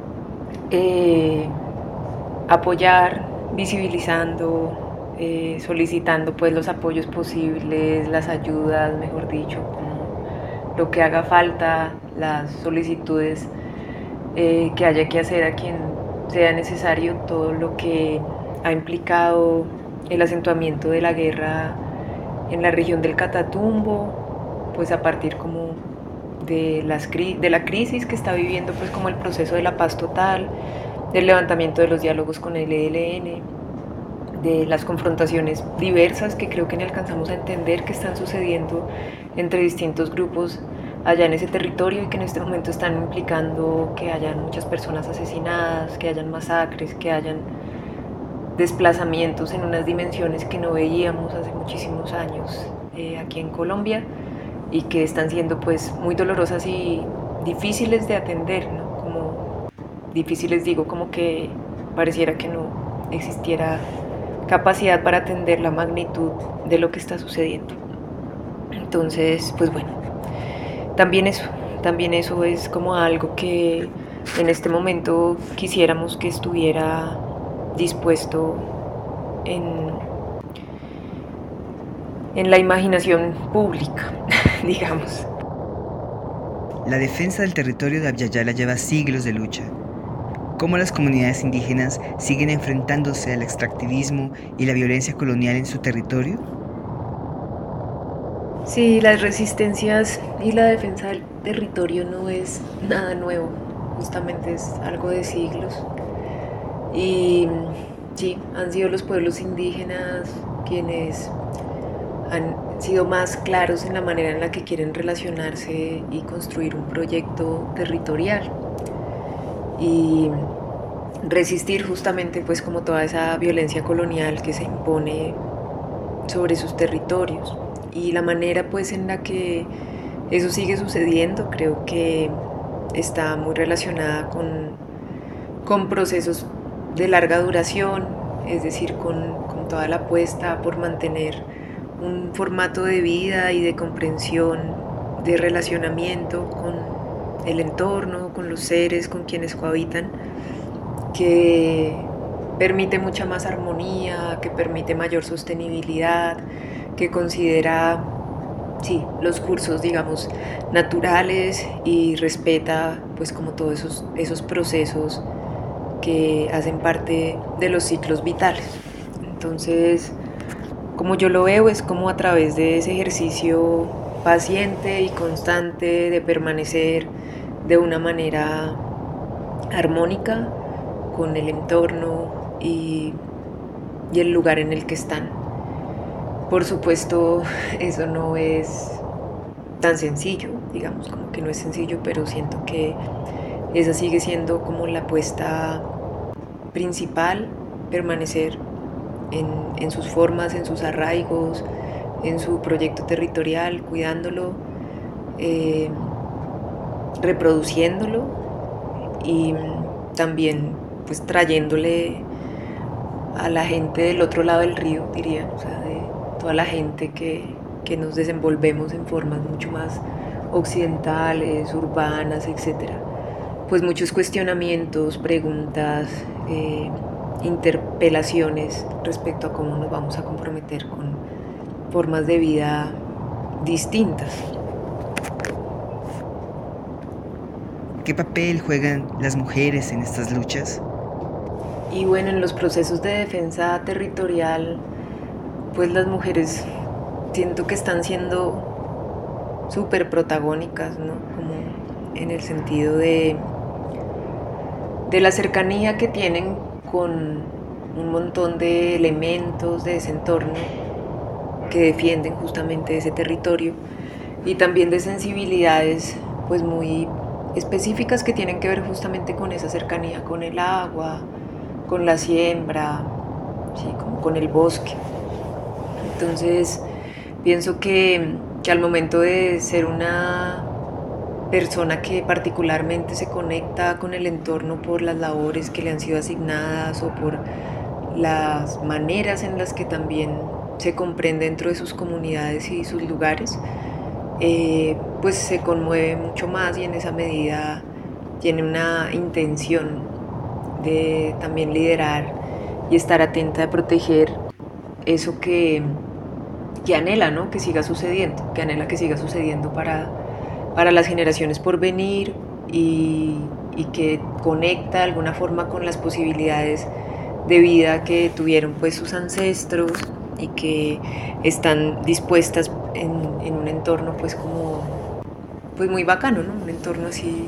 apoyar, visibilizando, solicitando pues los apoyos posibles, las ayudas, mejor dicho, como lo que haga falta, las solicitudes que haya que hacer a quien sea necesario, todo lo que ha implicado el acentuamiento de la guerra en la región del Catatumbo, pues a partir como de la crisis que está viviendo pues como el proceso de la paz total, del levantamiento de los diálogos con el ELN, de las confrontaciones diversas que creo que ni alcanzamos a entender que están sucediendo entre distintos grupos allá en ese territorio y que en este momento están implicando que hayan muchas personas asesinadas, que hayan masacres, que hayan desplazamientos en unas dimensiones que no veíamos hace muchísimos años aquí en Colombia, y que están siendo pues muy dolorosas y difíciles de atender, ¿no? Como difíciles digo, como que pareciera que no existiera capacidad para atender la magnitud de lo que está sucediendo. Entonces, pues bueno, también eso es como algo que en este momento quisiéramos que estuviera dispuesto en la imaginación pública, digamos. La defensa del territorio de Abya Yala lleva siglos de lucha. ¿Cómo las comunidades indígenas siguen enfrentándose al extractivismo y la violencia colonial en su territorio? Sí, las resistencias y la defensa del territorio no es nada nuevo, justamente es algo de siglos. Y sí, han sido los pueblos indígenas quienes han sido más claros en la manera en la que quieren relacionarse y construir un proyecto territorial y resistir justamente pues como toda esa violencia colonial que se impone sobre sus territorios. Y la manera pues en la que eso sigue sucediendo creo que está muy relacionada con procesos de larga duración, es decir, con toda la apuesta por mantener un formato de vida y de comprensión, de relacionamiento con el entorno, con los seres con quienes cohabitan, que permite mucha más armonía, que permite mayor sostenibilidad, que considera los cursos, digamos, naturales y respeta pues como todos esos procesos que hacen parte de los ciclos vitales. Entonces, como yo lo veo, es como a través de ese ejercicio paciente y constante de permanecer de una manera armónica con el entorno y el lugar en el que están. Por supuesto, eso no es tan sencillo, digamos, como que no es sencillo, pero siento que esa sigue siendo como la apuesta principal, permanecer en sus formas, en sus arraigos, en su proyecto territorial, cuidándolo, reproduciéndolo y también pues trayéndole a la gente del otro lado del río, diría, o sea, de toda la gente que nos desenvolvemos en formas mucho más occidentales, urbanas, etcétera. Pues muchos cuestionamientos, preguntas, interpelaciones respecto a cómo nos vamos a comprometer con formas de vida distintas. ¿Qué papel juegan las mujeres en estas luchas? Y bueno, en los procesos de defensa territorial, pues las mujeres siento que están siendo súper protagónicas, ¿no? Como en el sentido de la cercanía que tienen con un montón de elementos de ese entorno que defienden justamente ese territorio y también de sensibilidades pues muy específicas que tienen que ver justamente con esa cercanía con el agua, con la siembra, ¿sí? Como con el bosque. Entonces pienso que al momento de ser una persona que particularmente se conecta con el entorno por las labores que le han sido asignadas o por las maneras en las que también se comprende dentro de sus comunidades y sus lugares, pues se conmueve mucho más y en esa medida tiene una intención de también liderar y estar atenta de proteger eso que anhela, ¿no? Que siga sucediendo, que anhela que siga sucediendo para las generaciones por venir y que conecta de alguna forma con las posibilidades de vida que tuvieron pues sus ancestros y que están dispuestas en un entorno pues como pues muy bacano, ¿no? Un entorno así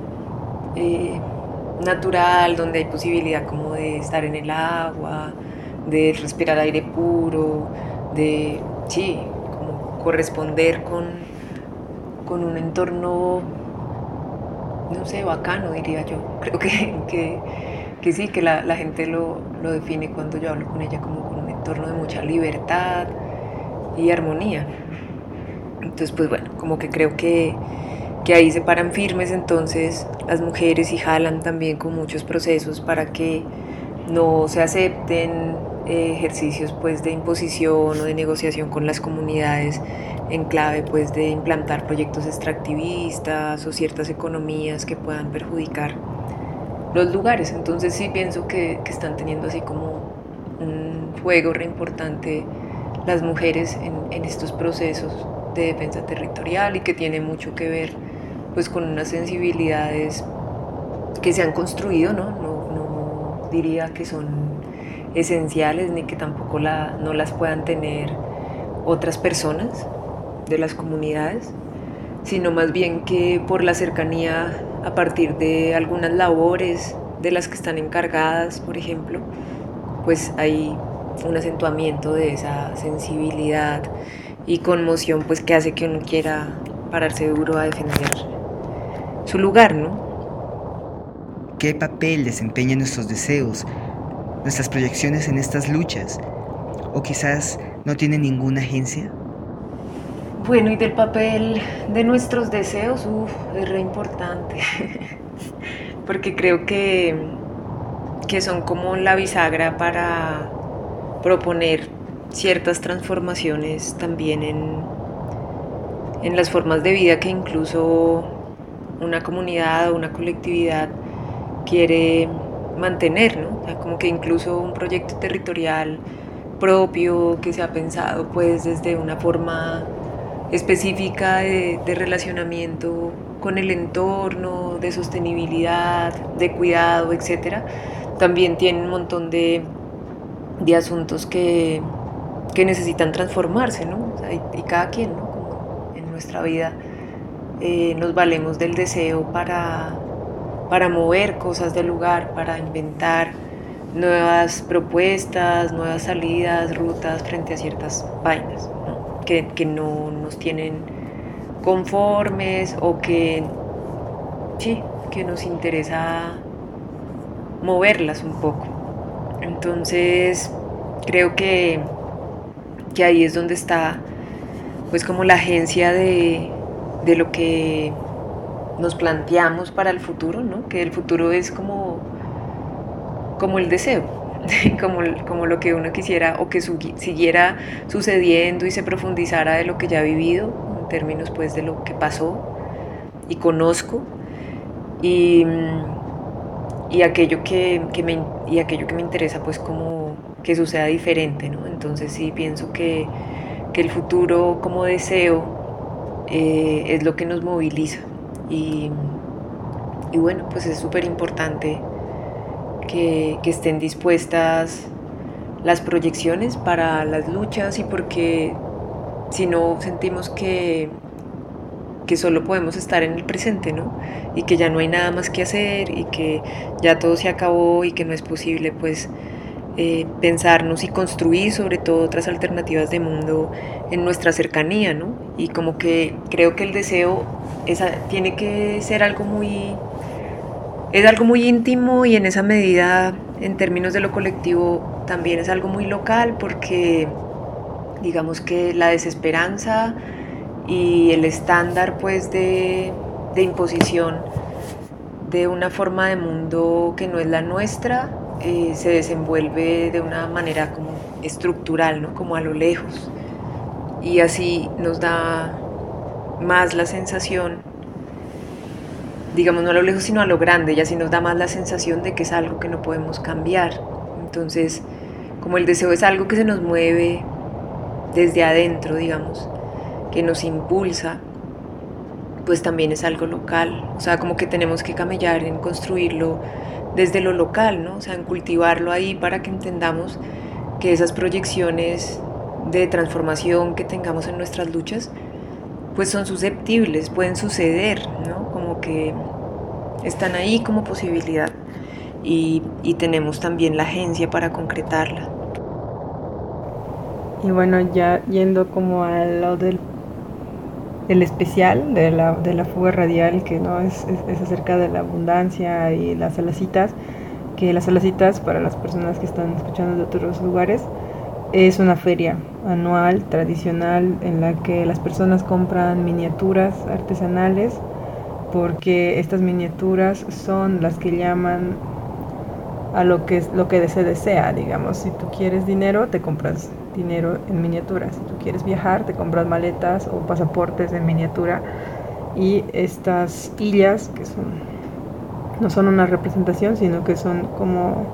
natural, donde hay posibilidad como de estar en el agua, de respirar aire puro, de como corresponder con un entorno, no sé, bacano, diría yo. Creo que sí, que la gente lo define cuando yo hablo con ella como con un entorno de mucha libertad y armonía. Entonces, pues bueno, como que creo que ahí se paran firmes entonces las mujeres y jalan también con muchos procesos para que no se acepten ejercicios pues de imposición o de negociación con las comunidades en clave pues de implantar proyectos extractivistas o ciertas economías que puedan perjudicar los lugares. Entonces sí pienso que están teniendo así como un juego re importante las mujeres en estos procesos de defensa territorial, y que tiene mucho que ver pues con unas sensibilidades que se han construido, ¿no? No diría que son esenciales ni que tampoco no las puedan tener otras personas de las comunidades, sino más bien que por la cercanía a partir de algunas labores de las que están encargadas, por ejemplo, pues hay un acentuamiento de esa sensibilidad y conmoción, pues que hace que uno quiera pararse duro a defender su lugar, ¿no? ¿Qué papel desempeñan nuestros deseos, nuestras proyecciones en estas luchas? ¿O quizás no tienen ninguna agencia? Bueno, y del papel de nuestros deseos, es re importante, porque creo que son como la bisagra para proponer ciertas transformaciones también en las formas de vida que incluso una comunidad o una colectividad quiere mantener, ¿no? O sea, como que incluso un proyecto territorial propio que se ha pensado pues desde una forma específica de relacionamiento con el entorno, de sostenibilidad, de cuidado, etcétera, también tiene un montón de asuntos que necesitan transformarse, ¿no? O sea, y cada quien, ¿no? Como en nuestra vida nos valemos del deseo para mover cosas del lugar, para inventar nuevas propuestas, nuevas salidas, rutas frente a ciertas vainas, ¿no? Que no nos tienen conformes o que nos interesa moverlas un poco. Entonces creo que ahí es donde está pues como la agencia de lo que nos planteamos para el futuro, ¿no? Que el futuro es como el deseo, como lo que uno quisiera o que siguiera sucediendo y se profundizara de lo que ya he vivido, en términos pues de lo que pasó y conozco, y aquello que me interesa pues como que suceda diferente, ¿no? Entonces sí pienso que el futuro como deseo es lo que nos moviliza, y bueno, pues es súper importante que estén dispuestas las proyecciones para las luchas, y porque si no sentimos que solo podemos estar en el presente, ¿no? Y que ya no hay nada más que hacer y que ya todo se acabó y que no es posible pues pensarnos y construir sobre todo otras alternativas de mundo en nuestra cercanía, ¿no? Y como que creo que el deseo tiene que ser algo muy íntimo, y en esa medida, en términos de lo colectivo, también es algo muy local, porque digamos que la desesperanza y el estándar pues de imposición de una forma de mundo que no es la nuestra se desenvuelve de una manera como estructural, ¿no? Como a lo lejos, y así nos da más la sensación, digamos no a lo lejos sino a lo grande, y así nos da más la sensación de que es algo que no podemos cambiar. Entonces como el deseo es algo que se nos mueve desde adentro, digamos, que nos impulsa, pues también es algo local. O sea, como que tenemos que camellar en construirlo desde lo local, ¿no? O sea, en cultivarlo ahí para que entendamos que esas proyecciones de transformación que tengamos en nuestras luchas, pues son susceptibles, pueden suceder, ¿no? Como que están ahí como posibilidad, y tenemos también la agencia para concretarla. Y bueno, ya yendo como a lo del especial de la fuga radial, que no es acerca de la abundancia y las alacitas, que las alacitas, para las personas que están escuchando de otros lugares, es una feria anual tradicional en la que las personas compran miniaturas artesanales, porque estas miniaturas son las que llaman a lo que se desea. Digamos, si tú quieres dinero, te compras dinero en miniatura. Si tú quieres viajar, te compras maletas o pasaportes en miniatura. Y estas illas, que son no son una representación, sino que son como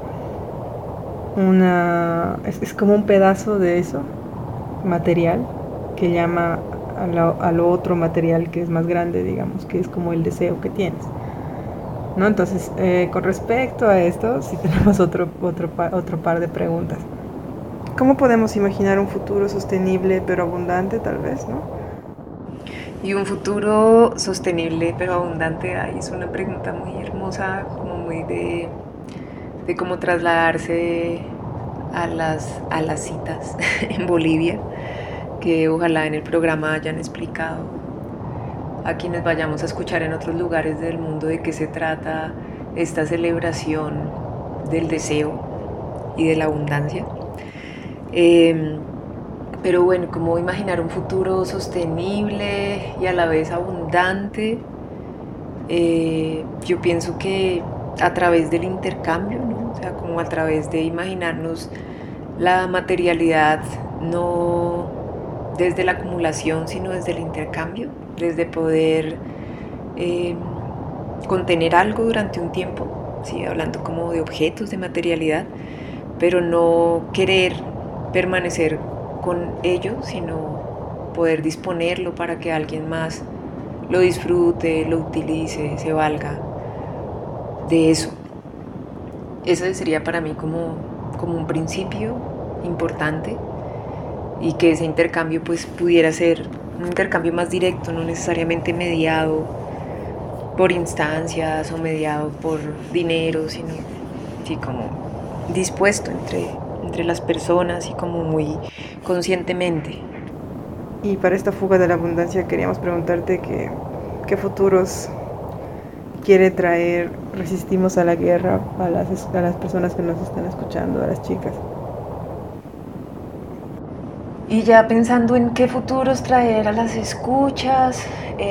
es como un pedazo de eso, material, que llama a lo otro material que es más grande, digamos, que es como el deseo que tienes, ¿no? Entonces, con respecto a esto, sí tenemos otro par de preguntas. ¿Cómo podemos imaginar un futuro sostenible pero abundante, tal vez, no? Y un futuro sostenible pero abundante, es una pregunta muy hermosa, como muy de cómo trasladarse a las citas en Bolivia, que ojalá en el programa hayan explicado a quienes vayamos a escuchar en otros lugares del mundo de qué se trata esta celebración del deseo y de la abundancia. Pero bueno, cómo imaginar un futuro sostenible y a la vez abundante, yo pienso que a través del intercambio, ¿no? O sea, como a través de imaginarnos la materialidad no desde la acumulación, sino desde el intercambio, desde poder contener algo durante un tiempo, ¿sí? Hablando como de objetos, de materialidad, pero no querer permanecer con ello, sino poder disponerlo para que alguien más lo disfrute, lo utilice, se valga de eso. Ese sería para mí como un principio importante, y que ese intercambio pues pudiera ser un intercambio más directo, no necesariamente mediado por instancias o mediado por dinero, sino sí, como dispuesto entre las personas y como muy conscientemente. Y para esta fuga de la abundancia queríamos preguntarte qué futuros quiere traer Resistimos a la Guerra a las personas que nos están escuchando, a las chicas. Y ya pensando en qué futuros traer a las escuchas,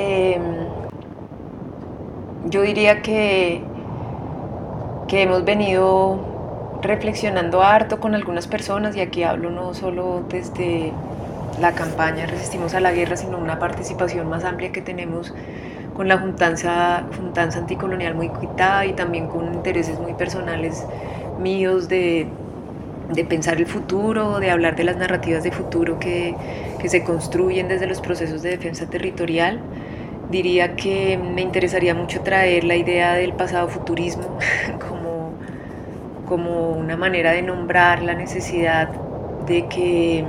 yo diría que hemos venido reflexionando harto con algunas personas, y aquí hablo no solo desde la campaña Resistimos a la Guerra, sino una participación más amplia que tenemos con la Juntanza Anticolonial Muy Cuitá, y también con intereses muy personales míos de pensar el futuro, de hablar de las narrativas de futuro que se construyen desde los procesos de defensa territorial. Diría que me interesaría mucho traer la idea del pasado futurismo como una manera de nombrar la necesidad de que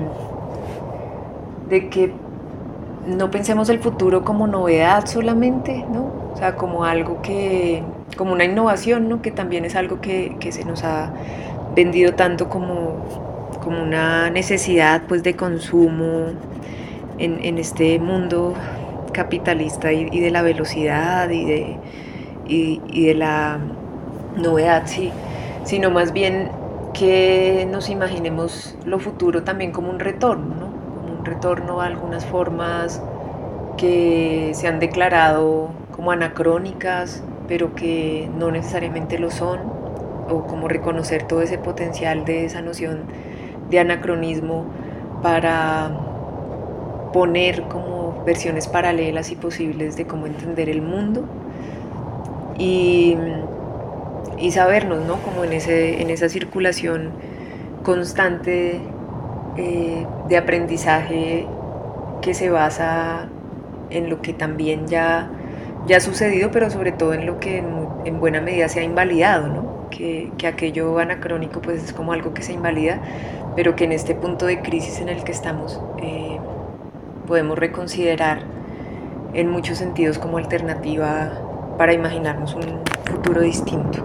no pensemos el futuro como novedad solamente, ¿no? O sea, como algo como una innovación, ¿no? Que también es algo que se nos ha vendido tanto como una necesidad pues de consumo en este mundo capitalista y de la velocidad y de la novedad, sí, sino más bien que nos imaginemos lo futuro también como un retorno, ¿no? Como un retorno a algunas formas que se han declarado como anacrónicas, pero que no necesariamente lo son, o como reconocer todo ese potencial de esa noción de anacronismo para poner como versiones paralelas y posibles de cómo entender el mundo y sabernos, ¿no? Como en esa circulación constante de aprendizaje que se basa en lo que también ya ha sucedido, pero sobre todo en lo que en buena medida se ha invalidado, ¿no? Que aquello anacrónico pues es como algo que se invalida, pero que en este punto de crisis en el que estamos podemos reconsiderar en muchos sentidos como alternativa para imaginarnos un futuro distinto.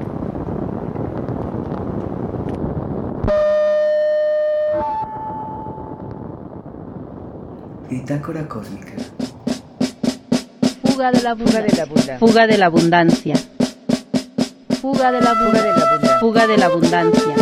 Bitácora cósmica. Fuga de la abundancia. Fuga de la abundancia. Fuga de la abundancia. Fuga de la abundancia.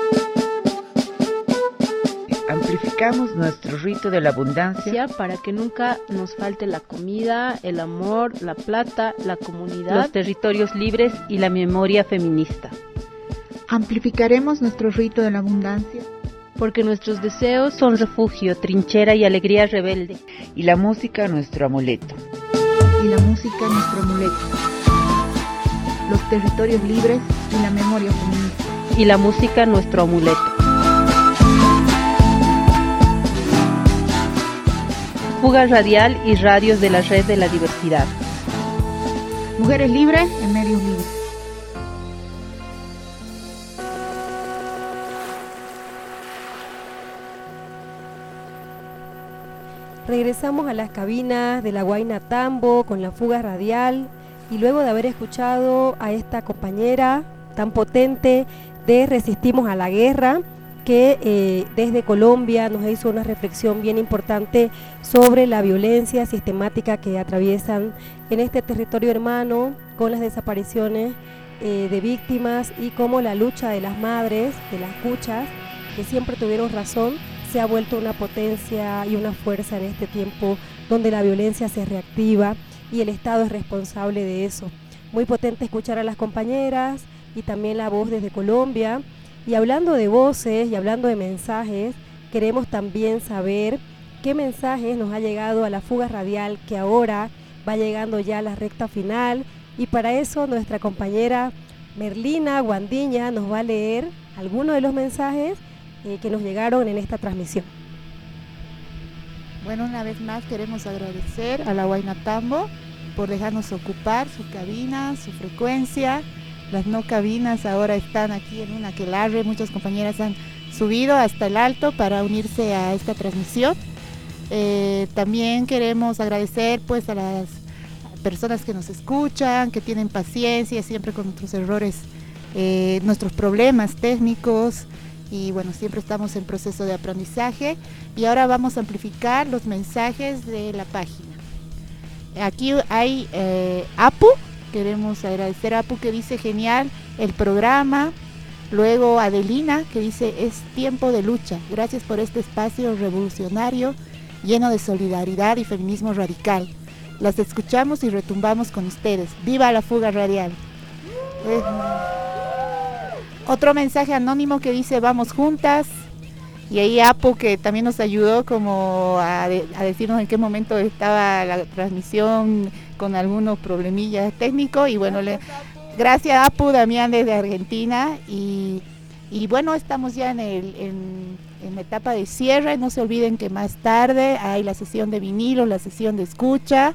Amplificamos nuestro rito de la abundancia para que nunca nos falte la comida, el amor, la plata, la comunidad, los territorios libres y la memoria feminista. Amplificaremos nuestro rito de la abundancia porque nuestros deseos son refugio, trinchera y alegría rebelde. Y la música nuestro amuleto. Y la música nuestro amuleto. los territorios libres y la memoria feminista. Y la música nuestro amuleto. Fuga radial y radios de la red de la diversidad. Mujeres libres en medios libres. Regresamos a las cabinas de la Huayna Tambo con la fuga radial y luego de haber escuchado a esta compañera tan potente de Resistimos a la Guerra, que desde Colombia nos hizo una reflexión bien importante sobre la violencia sistemática que atraviesan en este territorio hermano con las desapariciones de víctimas y cómo la lucha de las madres, de las cuchas, que siempre tuvieron razón, se ha vuelto una potencia y una fuerza en este tiempo donde la violencia se reactiva y el Estado es responsable de eso. Muy potente escuchar a las compañeras y también la voz desde Colombia. Y hablando de voces y hablando de mensajes, queremos también saber qué mensajes nos ha llegado a la fuga radial, que ahora va llegando ya a la recta final, y para eso nuestra compañera Merlina Guandiña nos va a leer algunos de los mensajes que nos llegaron en esta transmisión. Bueno, una vez más queremos agradecer a la Huayna Tambo por dejarnos ocupar su cabina, su frecuencia. Las no cabinas ahora están aquí en un aquelarre, muchas compañeras han subido hasta el alto para unirse a esta transmisión. También queremos agradecer pues a las personas que nos escuchan, que tienen paciencia siempre con nuestros errores, nuestros problemas técnicos, y bueno, siempre estamos en proceso de aprendizaje. Y ahora vamos a amplificar los mensajes de la página. Aquí hay Apu. Queremos agradecer a Apu, que dice genial el programa. Luego Adelina, que dice es tiempo de lucha. Gracias por este espacio revolucionario lleno de solidaridad y feminismo radical. Las escuchamos y retumbamos con ustedes. ¡Viva la fuga radial! Otro mensaje anónimo que dice vamos juntas. Y ahí Apu, que también nos ayudó como a decirnos en qué momento estaba la transmisión con algunos problemillas técnicos. Y bueno, gracias Apu, Damián desde Argentina. Y bueno, estamos ya en la etapa de cierre. No se olviden que más tarde hay la sesión de vinilo, la sesión de escucha,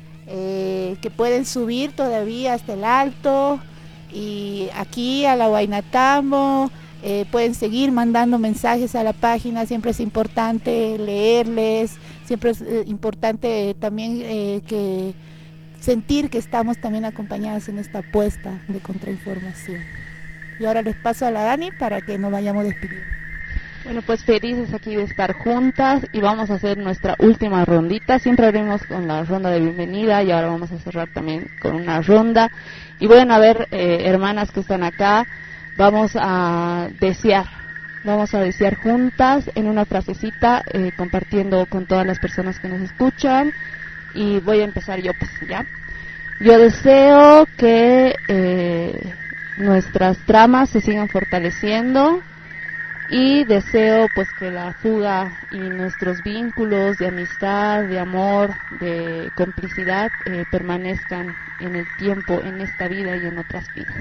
que pueden subir todavía hasta el alto. Y aquí a la Huayna Tambo. Pueden seguir mandando mensajes a la página, siempre es importante leerles, siempre es importante también que sentir que estamos también acompañadas en esta apuesta de contrainformación. Y ahora les paso a la Dani para que nos vayamos despidiendo. Bueno, pues felices aquí de estar juntas y vamos a hacer nuestra última rondita. Siempre abrimos con la ronda de bienvenida y ahora vamos a cerrar también con una ronda. Y bueno, a ver, hermanas que están acá, vamos a desear juntas en una frasecita, compartiendo con todas las personas que nos escuchan. Y voy a empezar yo, pues, ¿ya? Yo deseo que nuestras tramas se sigan fortaleciendo y deseo pues que la fuga y nuestros vínculos de amistad, de amor, de complicidad permanezcan en el tiempo, en esta vida y en otras vidas.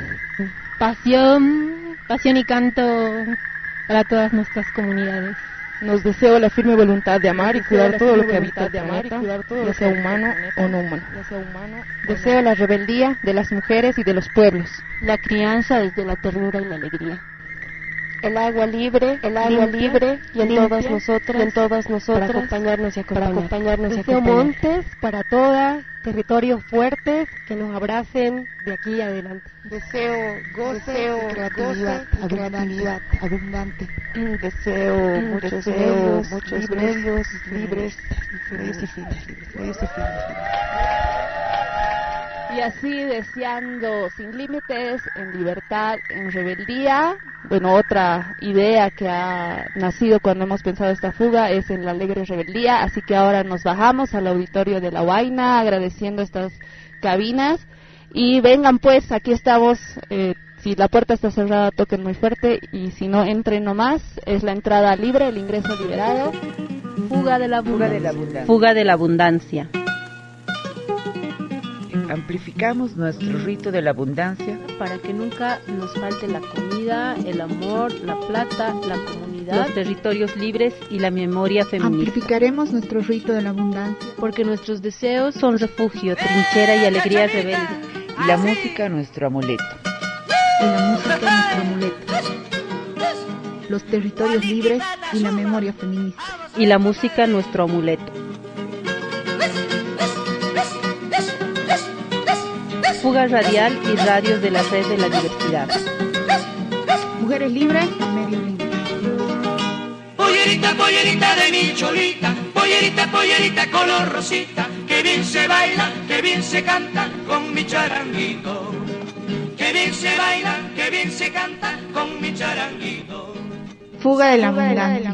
Pasión y canto para todas nuestras comunidades. Nos deseo la firme voluntad de amar y cuidar todo lo que habita el planeta, ya sea humano o no humano. Deseo la rebeldía de las mujeres y de los pueblos. La crianza desde la ternura y la alegría. El agua libre y en todas nosotras, para acompañarnos y acompañarnos. Deseo montes para todas, territorios fuertes que nos abracen de aquí adelante. Deseo goce, creatividad abundante. Deseo muchos medios libres y fieles. Y así deseando sin límites, en libertad, en rebeldía. Bueno, otra idea que ha nacido cuando hemos pensado esta fuga es en la alegre rebeldía, así que ahora nos bajamos al auditorio de la Huayna agradeciendo estas cabinas y vengan pues, aquí estamos, si la puerta está cerrada toquen muy fuerte y si no entren nomás, es la entrada libre, el ingreso liberado. Fuga de la abundancia. Amplificamos nuestro rito de la abundancia para que nunca nos falte la comida, el amor, la plata, la comunidad, los territorios libres y la memoria feminista. Amplificaremos nuestro rito de la abundancia porque nuestros deseos son refugio, trinchera y alegría rebelde. Y la música nuestro amuleto. Y la música nuestro amuleto. Los territorios libres y la memoria feminista. Y la música nuestro amuleto. Fuga radial y radios de la red de la diversidad. Mujeres libres y medios libres. Pollerita, pollerita de mi cholita, pollerita, pollerita color rosita, que bien se baila, que bien se canta con mi charanguito. Que bien se baila, que bien se canta con mi charanguito. Fuga de la abundancia.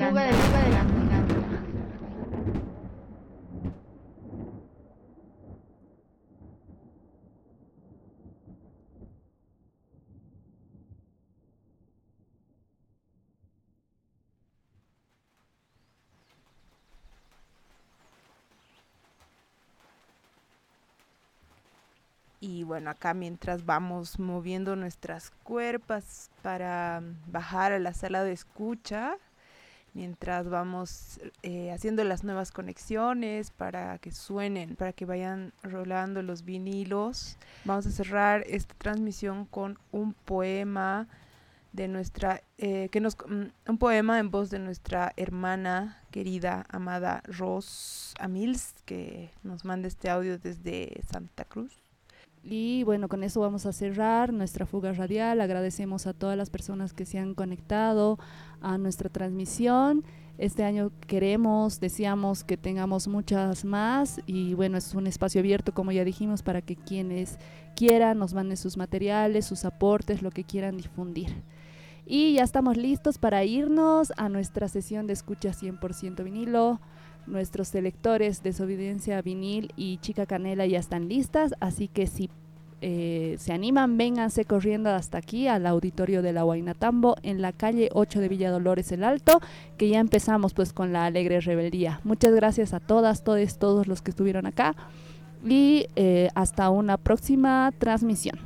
Y bueno, acá mientras vamos moviendo nuestras cuerpas para bajar a la sala de escucha, mientras vamos haciendo las nuevas conexiones para que suenen, para que vayan rolando los vinilos, vamos a cerrar esta transmisión con un poema de nuestra un poema en voz de nuestra hermana querida, amada Ros Amils, que nos manda este audio desde Santa Cruz. Y bueno, con eso vamos a cerrar nuestra fuga radial. Agradecemos a todas las personas que se han conectado a nuestra transmisión. Este año deseamos que tengamos muchas más y bueno, es un espacio abierto, como ya dijimos, para que quienes quieran nos manden sus materiales, sus aportes, lo que quieran difundir. Y ya estamos listos para irnos a nuestra sesión de escucha 100% vinilo. Nuestros selectores Desobediencia Vinil y Chica Canela ya están listas, así que si se animan, vénganse corriendo hasta aquí al auditorio de la Huayna Tambo en la calle 8 de Villa Dolores el Alto, que ya empezamos pues con la alegre rebeldía. Muchas gracias a todas, todos los que estuvieron acá y hasta una próxima transmisión.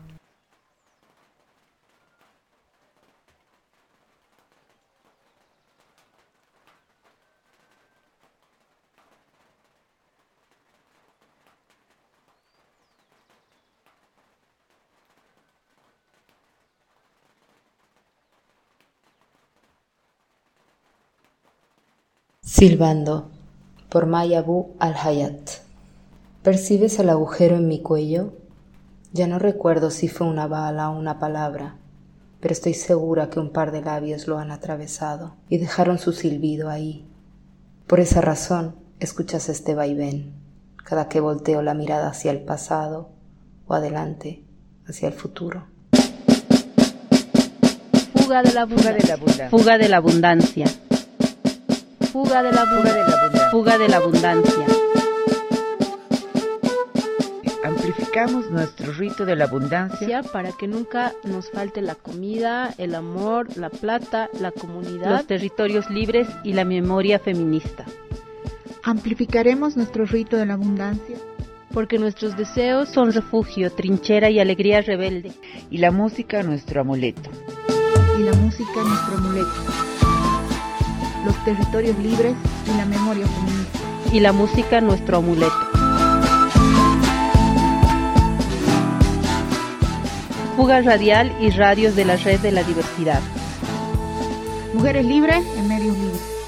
Silbando, por Mayabu al-Hayat. ¿Percibes el agujero en mi cuello? Ya no recuerdo si fue una bala o una palabra, pero estoy segura que un par de labios lo han atravesado y dejaron su silbido ahí. Por esa razón, escuchas este vaivén, cada que volteo la mirada hacia el pasado o adelante, hacia el futuro. Fuga de la abundancia. Fuga de la abundancia. Fuga de la abundancia. Fuga de la abundancia. Amplificamos nuestro rito de la abundancia para que nunca nos falte la comida, el amor, la plata, la comunidad, los territorios libres y la memoria feminista. Amplificaremos nuestro rito de la abundancia porque nuestros deseos son refugio, trinchera y alegría rebelde. Y la música nuestro amuleto. Y la música nuestro amuleto. Los territorios libres y la memoria feminista. Y la música nuestro amuleto. Fuga radial y radios de la red de la diversidad. Mujeres libres en medios libres.